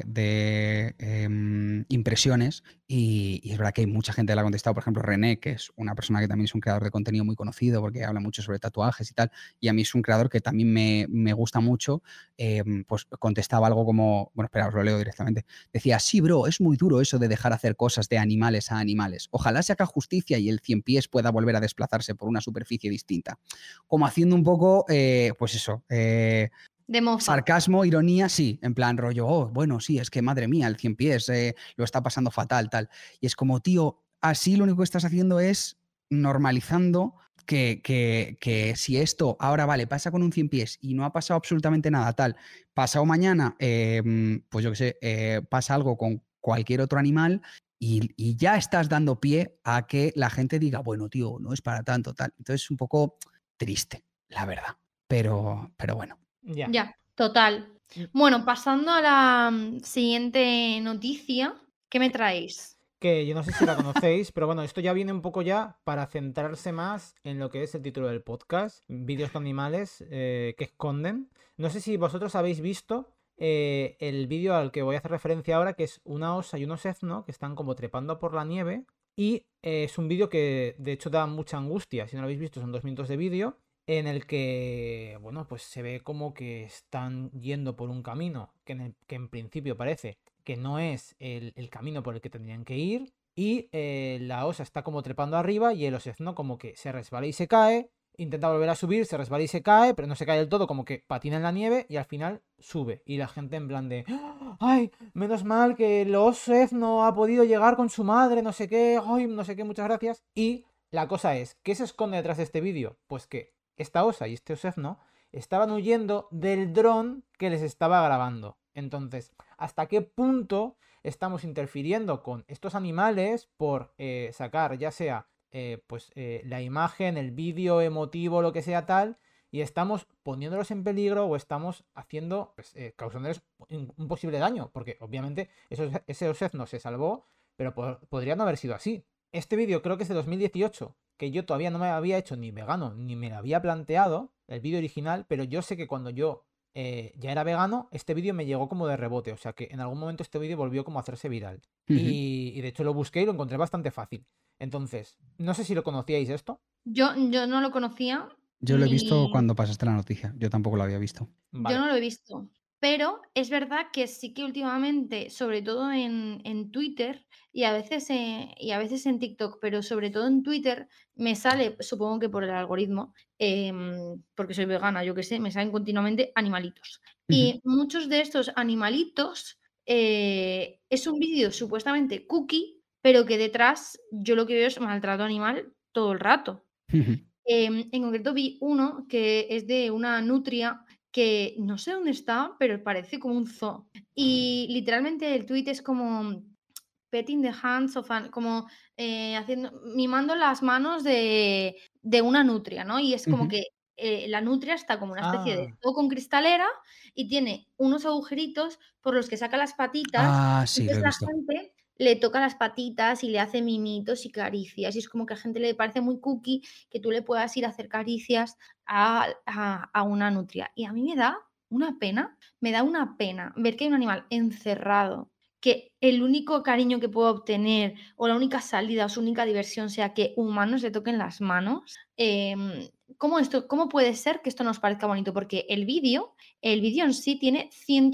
de impresiones y es verdad que hay mucha gente que le ha contestado, por ejemplo, René, que es una persona que también es un creador de contenido muy conocido porque habla mucho sobre tatuajes y tal, y a mí es un creador que también me gusta mucho, pues contestaba algo como, bueno, espera, os lo leo directamente. Decía, sí, bro, es muy duro eso de dejar hacer cosas de animales a animales. Ojalá se haga justicia y el 100 pies pueda volver a desplazarse por una superficie distinta. Como haciendo un poco, pues eso, De mofa. sarcasmo, ironía, sí, en plan rollo, oh, bueno, sí, es que madre mía, el 100 pies lo está pasando fatal, tal. Y es como, tío, así lo único que estás haciendo es normalizando que si esto ahora vale, pasa con un 100 pies y no ha pasado absolutamente nada, tal, pasado mañana, pues yo qué sé, pasa algo con cualquier otro animal y ya estás dando pie a que la gente diga, bueno, tío, no es para tanto, tal. Entonces es un poco triste, la verdad. Pero bueno. Ya. Ya, total. Mm, Bueno, pasando a la siguiente noticia, ¿qué me traéis? Que yo no sé si la conocéis, pero bueno, esto ya viene un poco ya para centrarse más en lo que es el título del podcast, vídeos con animales que esconden. No sé si vosotros habéis visto el vídeo al que voy a hacer referencia ahora, que es una osa y un osezno que están como trepando por la nieve. Y es un vídeo que de hecho da mucha angustia. Si no lo habéis visto, son 2 minutos de vídeo en el que, bueno, pues se ve como que están yendo por un camino que en principio parece que no es el camino por el que tendrían que ir. Y la osa está como trepando arriba y el osezno como que se resbala y se cae. intenta volver a subir, se resbala y se cae, pero no se cae del todo, como que patina en la nieve y al final sube. Y la gente en plan de, ay, menos mal que el Osef no ha podido llegar con su madre, no sé qué, ay, no sé qué, muchas gracias. Y la cosa es, ¿qué se esconde detrás de este vídeo? Pues que esta osa y este Osef no estaban huyendo del dron que les estaba grabando. Entonces, ¿hasta qué punto estamos interfiriendo con estos animales por sacar ya sea la imagen, el vídeo emotivo, lo que sea tal, y estamos poniéndolos en peligro o estamos haciendo, causándoles un posible daño? Porque obviamente ese Osef no se salvó, pero podría no haber sido así. Este vídeo creo que es de 2018, que yo todavía no me había hecho ni vegano, ni me lo había planteado, el vídeo original, pero yo sé que cuando yo ya era vegano, este vídeo me llegó como de rebote, o sea que en algún momento este vídeo volvió como a hacerse viral. Y de hecho lo busqué y lo encontré bastante fácil. Entonces, no sé si lo conocíais esto. Yo no lo conocía, Yo lo he visto ni cuando pasaste la noticia. Yo tampoco lo había visto. yo Vale. no lo he visto. Pero es verdad que sí que últimamente, sobre todo en Twitter y a veces en TikTok, pero sobre todo en Twitter, me sale, supongo que por el algoritmo, porque soy vegana, yo qué sé, me salen continuamente animalitos. Ujú. Y muchos de estos animalitos es un vídeo supuestamente cookie, pero que detrás yo lo que veo es maltrato animal todo el rato. Ujú. En concreto vi uno que es de una nutria que no sé dónde está, pero parece como un zoo. Y literalmente el tuit es como petting the hands of como mimando las manos de una nutria, ¿no? Y es como Ujú. que la nutria está como una especie de Ah, zoo con cristalera y tiene unos agujeritos por los que saca las patitas. Ah, sí, lo Entonces he la visto. gente le toca las patitas y le hace mimitos y caricias. Y es como que a gente le parece muy cookie que tú le puedas ir a hacer caricias a una nutria. Y a mí me da una pena ver que hay un animal encerrado, que el único cariño que pueda obtener o la única salida o su única diversión sea que humanos le toquen las manos. ¿Cómo puede ser que esto nos parezca bonito? Porque el vídeo en sí tiene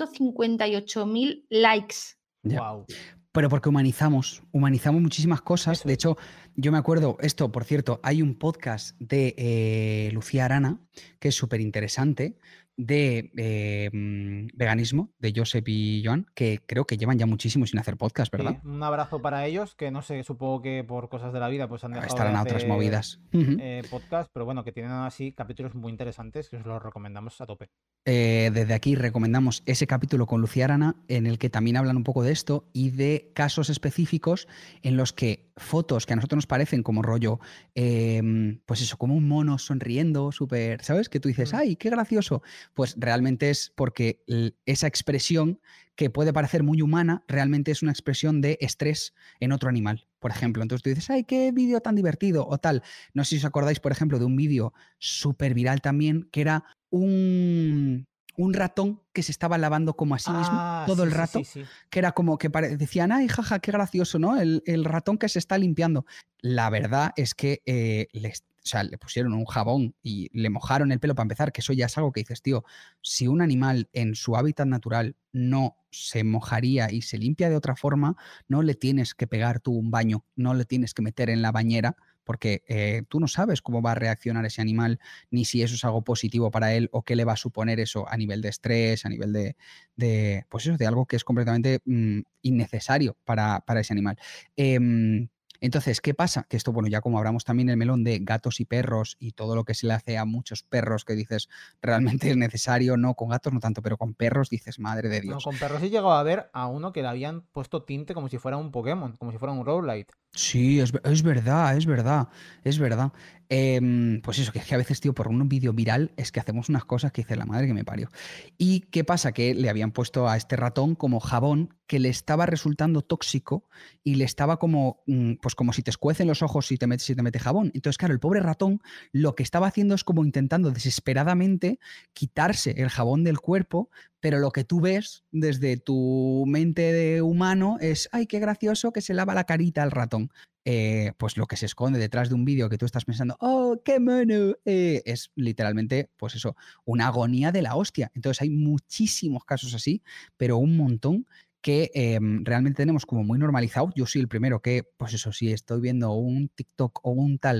158.000 likes. Ya. wow. Pero porque humanizamos muchísimas cosas. Eso De es. hecho, yo me acuerdo, esto, por cierto, hay un podcast de Lucía Arana, que es súper interesante, de veganismo, de Josep y Joan, que creo que llevan ya muchísimo sin hacer podcast, ¿verdad? Sí, un abrazo para ellos, que no sé, supongo que por cosas de la vida pues han dejado de Estarán a otras hacer movidas. Ujú. podcast, pero bueno, que tienen así capítulos muy interesantes que os los recomendamos a tope. Desde aquí recomendamos ese capítulo con Lucía Arana en el que también hablan un poco de esto y de casos específicos en los que fotos que a nosotros nos parecen como rollo, pues eso, como un mono sonriendo, súper, ¿sabes? Que tú dices, Mm. ¡ay, qué gracioso! Pues realmente es porque esa expresión que puede parecer muy humana, realmente es una expresión de estrés en otro animal, por ejemplo. Entonces tú dices, ¡ay, qué vídeo tan divertido! O tal. No sé si os acordáis, por ejemplo, de un vídeo súper viral también, que era un ratón que se estaba lavando como a sí mismo Ah, todo sí, el sí, sí, rato, sí. que era como que decían, ay, jaja, qué gracioso, ¿no? El ratón que se está limpiando. La verdad es que o sea, le pusieron un jabón y le mojaron el pelo para empezar, que eso ya es algo que dices, tío, si un animal en su hábitat natural no se mojaría y se limpia de otra forma, no le tienes que pegar tú un baño, no le tienes que meter en la bañera, porque tú no sabes cómo va a reaccionar ese animal, ni si eso es algo positivo para él o qué le va a suponer eso a nivel de estrés, a nivel pues eso, de algo que es completamente innecesario para ese animal. Entonces, ¿qué pasa? Que esto, bueno, ya como hablamos también el melón de gatos y perros y todo lo que se le hace a muchos perros que dices, realmente es necesario, no, con gatos no tanto, pero con perros dices, madre de No, Dios. con perros sí llegó a ver a uno que le habían puesto tinte como si fuera un Pokémon, como si fuera un roguelite. Sí, es verdad, es verdad, es verdad. Pues eso, que es que a veces, tío, por un vídeo viral es que hacemos unas cosas que dice la madre que me parió. ¿Y qué pasa? Que le habían puesto a este ratón como jabón que le estaba resultando tóxico y le estaba como, pues como si te escuecen los ojos si te mete jabón. Entonces, claro, el pobre ratón lo que estaba haciendo es como intentando desesperadamente quitarse el jabón del cuerpo, pero lo que tú ves desde tu mente de humano es, ay, qué gracioso que se lava la carita al ratón. Pues lo que se esconde detrás de un vídeo que tú estás pensando, oh, qué mono, es literalmente, pues eso, una agonía de la hostia. Entonces hay muchísimos casos así, pero un montón que realmente tenemos como muy normalizado. Yo soy el primero que, pues eso, si estoy viendo un TikTok o un tal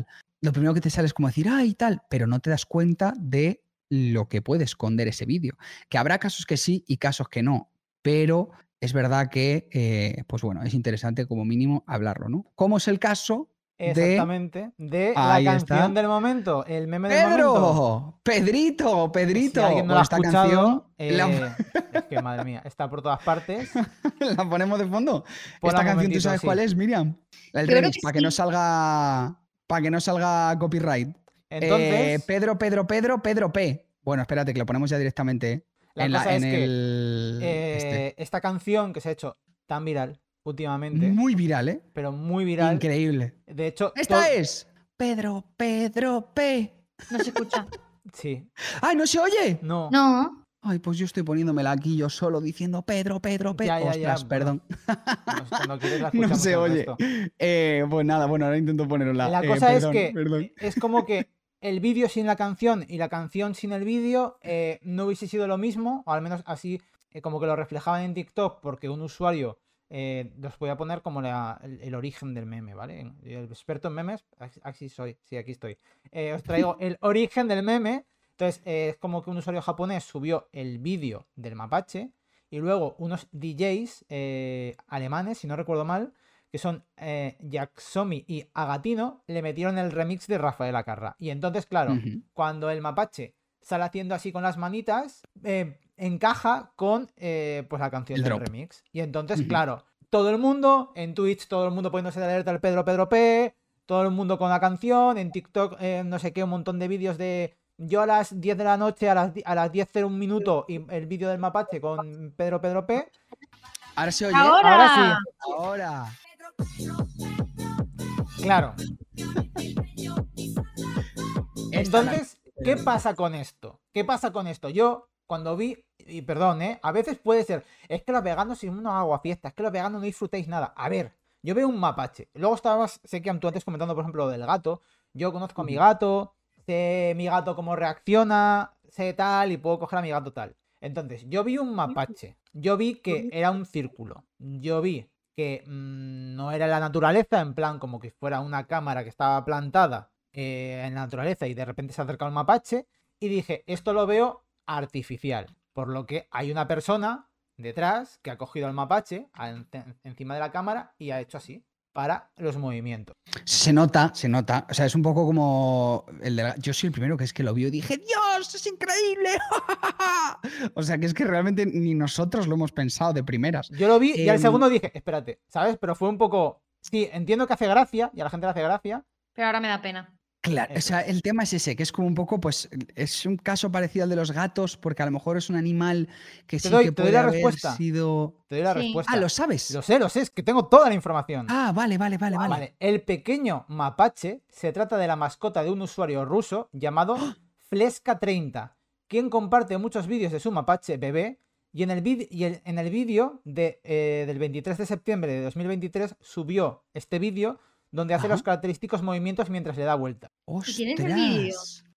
lo primero que te sale es como decir, ¡ay, tal! Pero no te das cuenta de lo que puede esconder ese vídeo. Que habrá casos que sí y casos que no, pero es verdad que, pues bueno, es interesante como mínimo hablarlo, ¿no? Como es el caso de... Exactamente, de la Ahí canción está. del momento, el meme del momento. ¡Pedro! ¡Pedrito! Que ¡Pedrito! si alguien no lo Pues ha esta escuchado, canción es que madre mía, está por todas partes. la ponemos de fondo. Ponla Esta un canción, ¿tú momentito, sabes sí. cuál es, Miriam? El Yo creo remix, que para que no sí. salga... Para que no salga copyright. Entonces, Pedro P. Bueno, espérate, que lo ponemos ya directamente la cosa en es que el... esta canción que se ha hecho tan viral últimamente, Muy viral, ¿eh? pero muy viral, Increíble. de hecho, Esta es Pedro P. No se escucha. Sí, ¡Ay, no se oye! no, No. Ay, pues yo estoy poniéndomela aquí yo solo diciendo Pedro. ya, Ostras, bueno, perdón. cuando quieres la No escuchamos se el oye. resto. Pues nada, bueno, ahora intento ponerla. La cosa es que Perdón. es como que el vídeo sin la canción y la canción sin el vídeo no hubiese sido lo mismo, o al menos así como que lo reflejaban en TikTok, porque un usuario los podía poner como el origen del meme, ¿vale? El experto en memes, aquí soy, sí, aquí estoy. Os traigo el origen del meme. Entonces, es como que un usuario japonés subió el vídeo del mapache y luego unos DJs alemanes, si no recuerdo mal, que son Jaxomi y Agatino, le metieron el remix de Rafael Acarra. Y entonces, claro, cuando el mapache sale haciendo así con las manitas, encaja con pues la canción El del drop. remix. Y entonces, claro, todo el mundo, en Twitch, todo el mundo poniéndose de alerta al Pedro P, todo el mundo con la canción, en TikTok, no sé qué, un montón de vídeos de yo a las 10 de la noche, a las 10:01 minuto, y el vídeo del mapache con Pedro P. Ahora se oye. ¡Ahora! Ahora sí. Ahora. Claro. Esta Entonces, ¿qué pasa con esto? ¿Qué pasa con esto? Yo, cuando vi, y perdón, a veces puede ser, es que los veganos si no hago fiesta, es que los veganos no disfrutáis nada. A ver, yo veo un mapache. Luego estabas, sé que tú antes comentando, por ejemplo, lo del gato. Yo conozco a mi gato, sé mi gato cómo reacciona, sé tal, y puedo coger a mi gato tal. Entonces, yo vi un mapache. Yo vi que era un círculo. Yo vi que no era la naturaleza, en plan como que fuera una cámara que estaba plantada en la naturaleza y de repente se acerca un mapache y dije, esto lo veo artificial, por lo que hay una persona detrás que ha cogido al mapache encima de la cámara y ha hecho así para los movimientos. Se nota. O sea, es un poco como el de yo soy el primero que es que lo vio y dije, ¡Dios, es increíble! O sea, que es que realmente ni nosotros lo hemos pensado de primeras. Yo lo vi y al segundo dije, espérate, ¿sabes? Pero fue un poco... Sí, entiendo que hace gracia y a la gente le hace gracia. Pero ahora me da pena. Claro, o sea, el tema es ese, que es como un poco, pues, es un caso parecido al de los gatos, porque a lo mejor es un animal que sí que puede haber sido... Te doy la respuesta. Ah, ¿lo sabes? Lo sé, es que tengo toda la información. Ah, vale. El pequeño mapache se trata de la mascota de un usuario ruso llamado Fleska30, quien comparte muchos vídeos de su mapache bebé y en el vídeo del 23 de septiembre de 2023 subió este vídeo donde hace los característicos movimientos mientras le da vuelta. ¿Tienes el vídeo?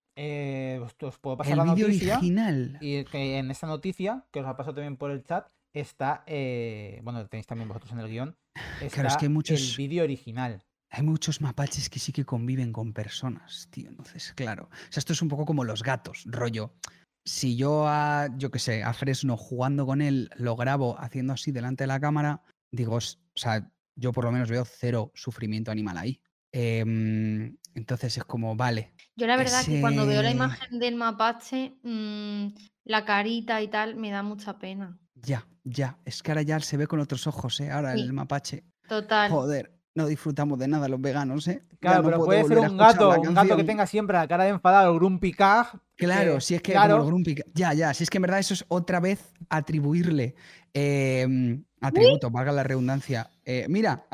Os puedo pasar el la vídeo noticia. original. Y que en esta noticia, que os la paso también por el chat, está, bueno, tenéis también vosotros en el guión, está claro, es que el vídeo original. Hay muchos mapaches que sí que conviven con personas, tío. Entonces, claro. O sea, esto es un poco como los gatos, rollo. Si yo yo qué sé, a Fresno jugando con él, lo grabo haciendo así delante de la cámara, digo, o sea, yo por lo menos veo cero sufrimiento animal ahí. Entonces es como, vale. Yo la verdad que cuando veo la imagen del mapache, la carita y tal, me da mucha pena. Ya. Es que ahora ya se ve con otros ojos, ¿eh? Ahora Sí, el mapache. total. Joder, no disfrutamos de nada los veganos, ¿eh? Claro, no pero puedo puede ser volver a escuchar un gato que tenga siempre la cara de enfadado, el Grumpy Cag. Claro, si es que como el Grumpy... Ya, si es que en verdad eso es otra vez atribuirle atributo, valga la redundancia. Mira,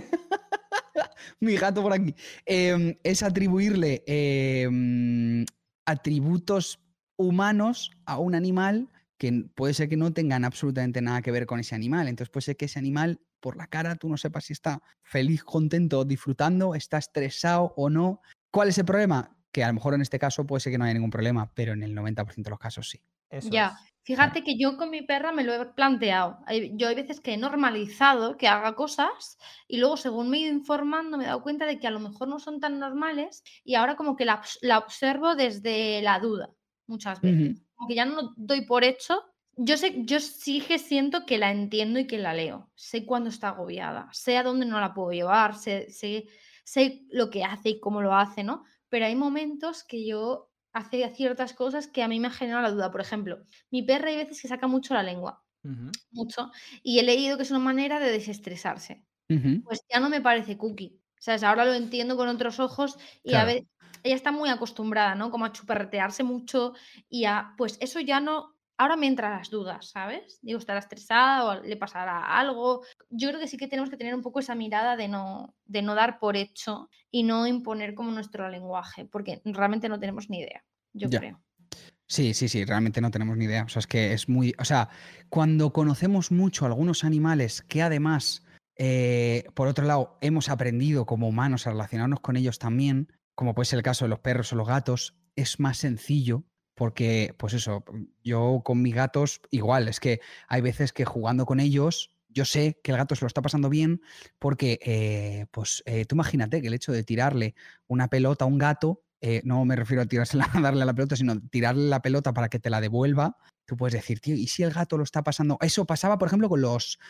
mi gato por aquí. Es atribuirle atributos humanos a un animal que puede ser que no tengan absolutamente nada que ver con ese animal. Entonces puede ser que ese animal, por la cara, tú no sepas si está feliz, contento, disfrutando, está estresado o no. ¿Cuál es el problema? Que a lo mejor en este caso puede ser que no haya ningún problema, pero en el 90% de los casos sí. Eso ya. es. Fíjate que yo con mi perra me lo he planteado. Hay veces que he normalizado que haga cosas y luego según me he ido informando me he dado cuenta de que a lo mejor no son tan normales y ahora como que la observo desde la duda muchas veces. Ujú. Como que ya no doy por hecho. Yo sí que siento que la entiendo y que la leo. Sé cuándo está agobiada, sé a dónde no la puedo llevar, sé lo que hace y cómo lo hace, ¿no? Pero hay momentos que yo hace ciertas cosas que a mí me generan la duda. Por ejemplo, mi perra hay veces que saca mucho la lengua, Ujú. mucho, y he leído que es una manera de desestresarse. Ujú. Pues ya no me parece cookie, ¿sabes? Ahora lo entiendo con otros ojos y a Claro. ver, ella está muy acostumbrada, ¿no? Como a chuperretearse mucho y a pues eso ya no ahora me entran las dudas, ¿sabes? Digo, ¿estará estresada o le pasará algo? Yo creo que sí que tenemos que tener un poco esa mirada de no dar por hecho y no imponer como nuestro lenguaje, porque realmente no tenemos ni idea, yo Ya. creo. Sí, sí, sí, realmente no tenemos ni idea. O sea, es que es muy. O sea, cuando conocemos mucho algunos animales que además, por otro lado, hemos aprendido como humanos a relacionarnos con ellos también, como puede ser el caso de los perros o los gatos, es más sencillo porque, pues eso, yo con mis gatos igual, es que hay veces que jugando con ellos, yo sé que el gato se lo está pasando bien porque, pues tú imagínate que el hecho de tirarle una pelota a un gato, no me refiero a tirársela, a darle a la pelota, sino tirarle la pelota para que te la devuelva. Tú puedes decir, tío, ¿y si el gato lo está pasando? Eso pasaba, por ejemplo,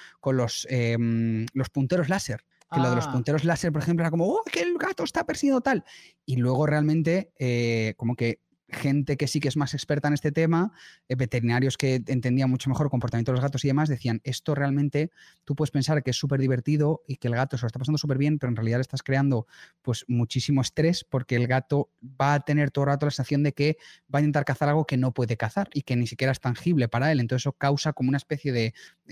con los punteros láser. Que lo de los Ah, punteros láser, por ejemplo, era como, oh, que el gato está persiguiendo tal. Y luego realmente, como que gente que sí que es más experta en este tema, veterinarios que entendían mucho mejor el comportamiento de los gatos y demás, decían, esto realmente tú puedes pensar que es súper divertido y que el gato se lo está pasando súper bien, pero en realidad le estás creando pues muchísimo estrés porque el gato va a tener todo el rato la sensación de que va a intentar cazar algo que no puede cazar y que ni siquiera es tangible para él. Entonces eso causa como una especie de...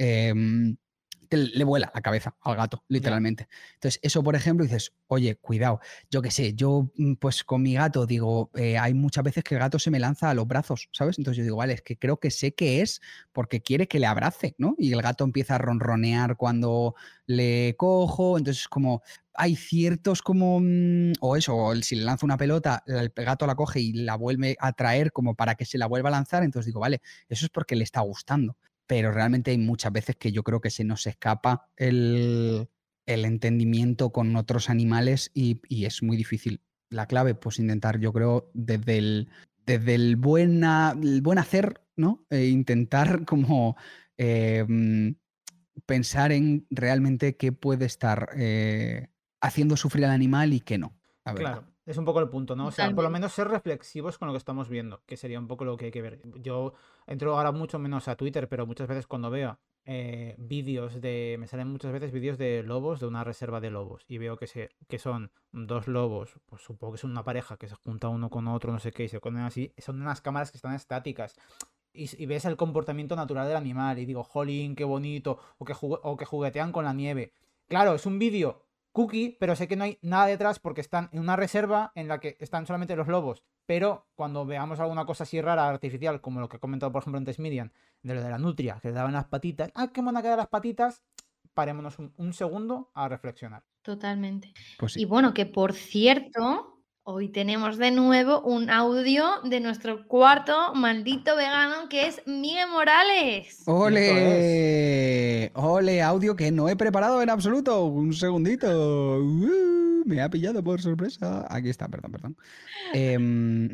que le vuela la cabeza al gato, ya. literalmente. Entonces, eso, por ejemplo, dices, oye, cuidado, yo qué sé, yo pues con mi gato digo, hay muchas veces que el gato se me lanza a los brazos, ¿sabes? Entonces yo digo, vale, es que creo que sé que es porque quiere que le abrace, ¿no? Y el gato empieza a ronronear cuando le cojo, entonces como hay ciertos como, o eso, o si le lanzo una pelota, el gato la coge y la vuelve a traer como para que se la vuelva a lanzar, entonces digo, vale, eso es porque le está gustando. Pero realmente hay muchas veces que yo creo que se nos escapa el entendimiento con otros animales y es muy difícil. La clave, pues intentar, yo creo, desde el buen hacer, ¿no? Intentar como pensar en realmente qué puede estar haciendo sufrir al animal y qué no, la verdad. Claro, es un poco el punto, ¿no? O sea, por lo Totalmente. menos ser reflexivos con lo que estamos viendo, que sería un poco lo que hay que ver. Yo entro ahora mucho menos a Twitter, pero muchas veces cuando veo vídeos de... Me salen muchas veces vídeos de lobos, de una reserva de lobos, y veo que son dos lobos, pues supongo que son una pareja que se junta uno con otro, no sé qué, y se ponen así. Son unas cámaras que están estáticas. Y ves el comportamiento natural del animal, y digo, jolín, qué bonito, o que juguetean con la nieve. Claro, es un vídeo cookie, pero sé que no hay nada detrás porque están en una reserva en la que están solamente los lobos. Pero cuando veamos alguna cosa así rara, artificial, como lo que ha comentado por ejemplo antes Miriam, de lo de la nutria, que le daban las patitas, ah, qué van a quedar las patitas, parémonos un segundo a reflexionar. Totalmente. Pues sí. Y bueno, que por cierto, hoy tenemos de nuevo un audio de nuestro cuarto maldito vegano que es Miguel Morales. Cierto es. ¡Ole! ¡Ole! Audio que no he preparado en absoluto. Un segundito. Me ha pillado por sorpresa. Aquí está, perdón, perdón. Em,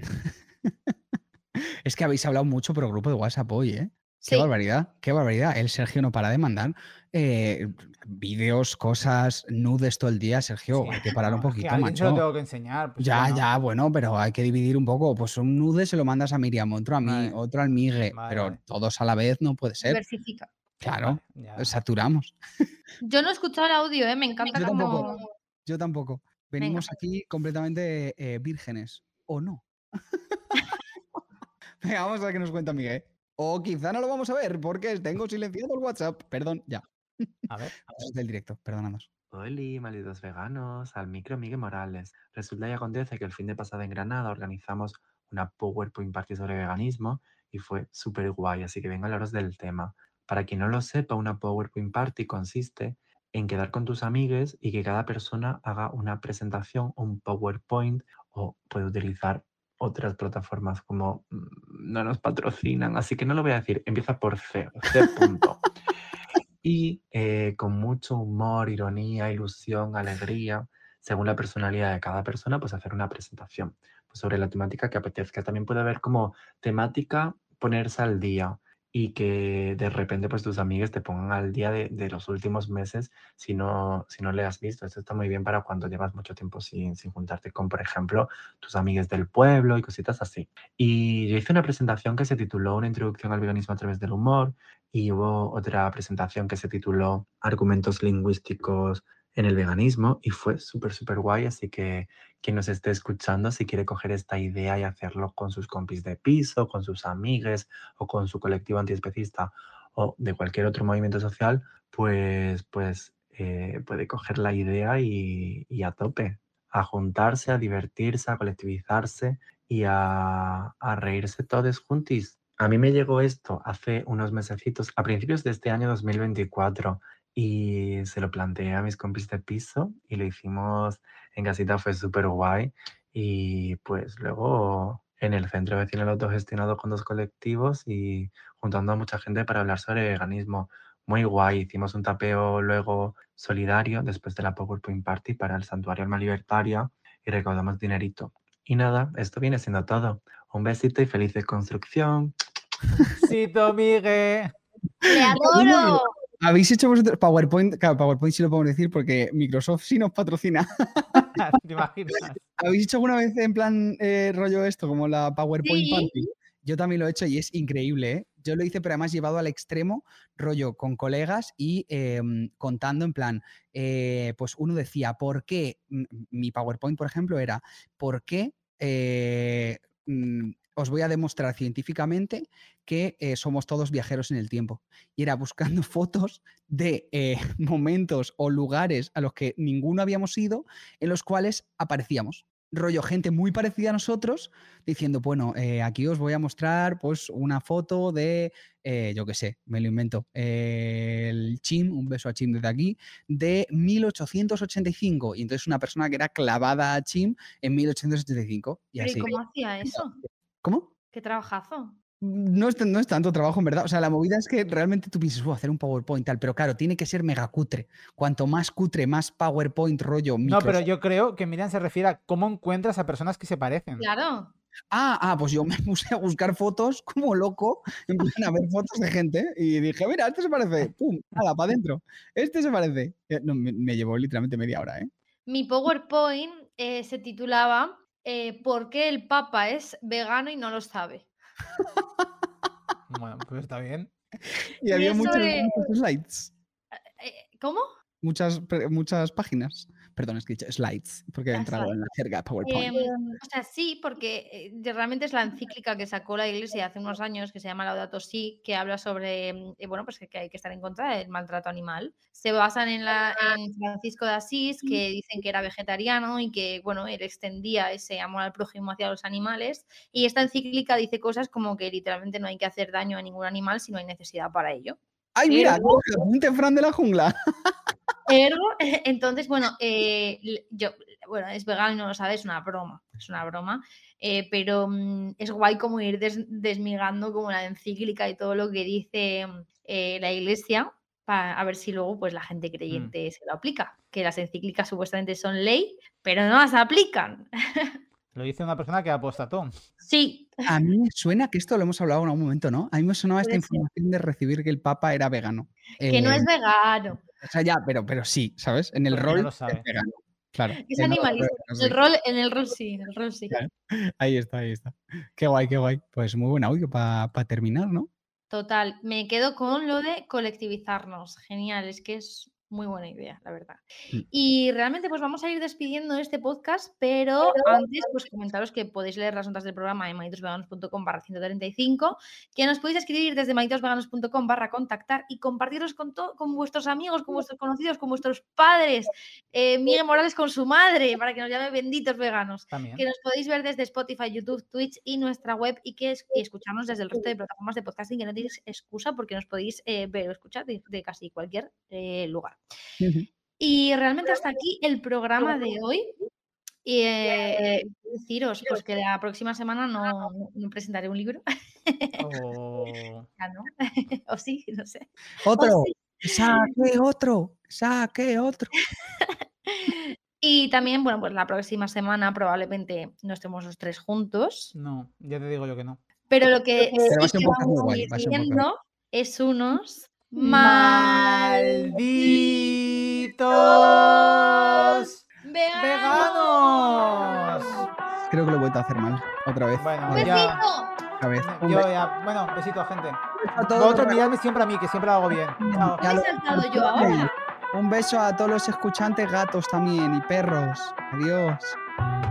Es que habéis hablado mucho por el grupo de WhatsApp hoy, ¿eh? Qué Sí, barbaridad, qué barbaridad. El Sergio no para de mandar vídeos, cosas, nudes todo el día. Sergio, hay Sí, que parar un bueno, es que a poquito, alguien se lo macho. tengo que enseñar, pues si que Ya, no. ya, bueno, pero hay que dividir un poco. Pues un nude se lo mandas a Miriam, otro a mí, Vale, otro al Migue, vale, pero vale. todos a la vez no puede ser. diversifica. Vale, Claro, ya. saturamos. Yo no he escuchado el audio, ¿eh? Me encanta Yo tampoco, como... yo tampoco. Venga. Venimos aquí completamente vírgenes, ¿o no? Venga, vamos a ver qué nos cuenta Miguel. O quizá no lo vamos a ver porque tengo silenciado el WhatsApp. Perdón, ya. A ver. Cosas del directo, perdónanos. Hola, malditos veganos, al micro Miguel Morales. Resulta y acontece que el fin de pasado en Granada organizamos una PowerPoint party sobre veganismo y fue súper guay, así que vengo a hablaros del tema. Para quien no lo sepa, una PowerPoint party consiste en quedar con tus amigues y que cada persona haga una presentación, un PowerPoint o puede utilizar otras plataformas como no nos patrocinan, así que no lo voy a decir, empieza por C, C punto. Y con mucho humor, ironía, ilusión, alegría, según la personalidad de cada persona, pues hacer una presentación pues, sobre la temática que apetezca. También puede haber como temática ponerse al día y que de repente pues tus amigues te pongan al día de los últimos meses si no le has visto. Esto está muy bien para cuando llevas mucho tiempo sin juntarte con, por ejemplo, tus amigues del pueblo y cositas así. Y yo hice una presentación que se tituló Una introducción al veganismo a través del humor, y hubo otra presentación que se tituló Argumentos lingüísticos en el veganismo y fue súper, súper guay. Así que quien nos esté escuchando, si quiere coger esta idea y hacerlo con sus compis de piso, con sus amigues o con su colectivo antiespecista o de cualquier otro movimiento social, pues puede coger la idea y a tope, a juntarse, a divertirse, a colectivizarse y a reírse todos juntis. A mí me llegó esto hace unos mesecitos, a principios de este año 2024, y se lo planteé a mis compis de piso y lo hicimos en casita, fue súper guay. Y pues luego en el centro vecinal autogestionado con 2 colectivos y juntando a mucha gente para hablar sobre veganismo. Muy guay, hicimos un tapeo luego solidario después de la PowerPoint Party para el Santuario Alma Libertaria y recaudamos dinerito. Y nada, esto viene siendo todo. Un besito y feliz construcción. ¡Sito, Migue! ¡Le adoro! ¿Habéis hecho vosotros PowerPoint? Claro, PowerPoint sí lo podemos decir porque Microsoft sí nos patrocina. ¿Te imaginas? ¿Habéis hecho alguna vez en plan rollo esto, como la PowerPoint Sí. Party? Yo también lo he hecho y es increíble, ¿eh? Yo lo hice, pero además llevado al extremo, rollo con colegas y contando en plan, pues uno decía, ¿por qué? Mi PowerPoint, por ejemplo, era, ¿por qué os voy a demostrar científicamente que somos todos viajeros en el tiempo? Y era buscando fotos de momentos o lugares a los que ninguno habíamos ido, en los cuales aparecíamos. Rollo, gente muy parecida a nosotros, diciendo, bueno, aquí os voy a mostrar pues una foto de, yo qué sé, me lo invento, el Chim, un beso a Chim desde aquí, de 1885. Y entonces una persona que era clavada a Chim en 1885. Y ¿Pero y así. cómo hacía eso? ¿Cómo? ¿Qué trabajazo? No es tanto trabajo, en verdad. O sea, la movida es que realmente tú piensas, hacer un PowerPoint tal, pero claro, tiene que ser mega cutre. Cuanto más cutre, más PowerPoint rollo No, Microsoft. pero yo creo que Miriam se refiere a cómo encuentras a personas que se parecen. Claro. Pues yo me puse a buscar fotos como loco, en plan a ver fotos de gente y dije, mira, este se parece, pum, nada, para adentro. Este se parece. No, me llevó literalmente media hora, ¿eh? Mi PowerPoint se titulaba ¿por qué el Papa es vegano y no lo sabe? Bueno, pues está bien. Y Y había es muchos sobre... slides, ¿Cómo? muchas páginas. Perdón, es que he dicho slides, porque he entrado en la jerga de PowerPoint. O sea, sí, porque realmente es la encíclica que sacó la Iglesia hace unos años, que se llama Laudato Si, que habla sobre, bueno, pues que hay que estar en contra del maltrato animal. Se basan en Francisco de Asís, que dicen que era vegetariano y que, bueno, él extendía ese amor al prójimo hacia los animales. Y esta encíclica dice cosas como que literalmente no hay que hacer daño a ningún animal si no hay necesidad para ello. ¡Ay, mira! ¡Apunte Fran de la jungla! Entonces, bueno, bueno, es vegano y no lo sabe, es una broma, pero es guay como ir desmigando como la encíclica y todo lo que dice la Iglesia, a ver si luego pues la gente creyente se lo aplica, que las encíclicas supuestamente son ley, pero no las aplican. Lo dice una persona que apostató. Sí. A mí me suena que esto lo hemos hablado en algún momento, ¿no? A mí me sonaba esta Puede ser. información de recibir que el Papa era vegano. Que no es vegano. O sea, ya, pero sí, ¿sabes? En el Pero rol no lo sabe. es vegano. Claro. Es animalista. En el rol sí. Claro. Ahí está. Qué guay. Pues muy buen audio para terminar, ¿no? Total, me quedo con lo de colectivizarnos. Genial, es que es muy buena idea, la verdad. Y realmente pues vamos a ir despidiendo este podcast, pero antes pues comentaros que podéis leer las notas del programa en malditosveganos.com/135, que nos podéis escribir desde malditosveganos.com/contactar y compartirlos con vuestros amigos, con vuestros conocidos, con vuestros padres, Miguel Morales con su madre, para que nos llame benditos veganos. También. Que nos podéis ver desde Spotify, YouTube, Twitch y nuestra web y escucharnos desde el resto de plataformas de podcasting, que no tenéis excusa porque nos podéis ver o escuchar de casi cualquier lugar. Y realmente hasta aquí el programa de hoy. Y deciros pues que la próxima semana no presentaré un libro. Oh. Ya no. O sí, no sé. Otro. sí. Saque otro. Saque otro. Y también, bueno, pues la próxima semana probablemente no estemos los 3 juntos. No, ya te digo yo que no. Pero lo que Pero va a sí ser un que podcast muy vamos a guay. ir Va a ser un podcast muy viendo es unos ¡Malditos veganos! Creo que lo he vuelto a hacer mal. Otra vez. Bueno, ¡Un ya. besito! Otra vez. Yo ya. Bueno, besito, gente. a todos Vosotros los- miradme siempre a mí, que siempre lo hago bien. Chao. Ya ¿Me he lo- saltado yo ahora? Un beso a todos los escuchantes gatos también y perros. Adiós.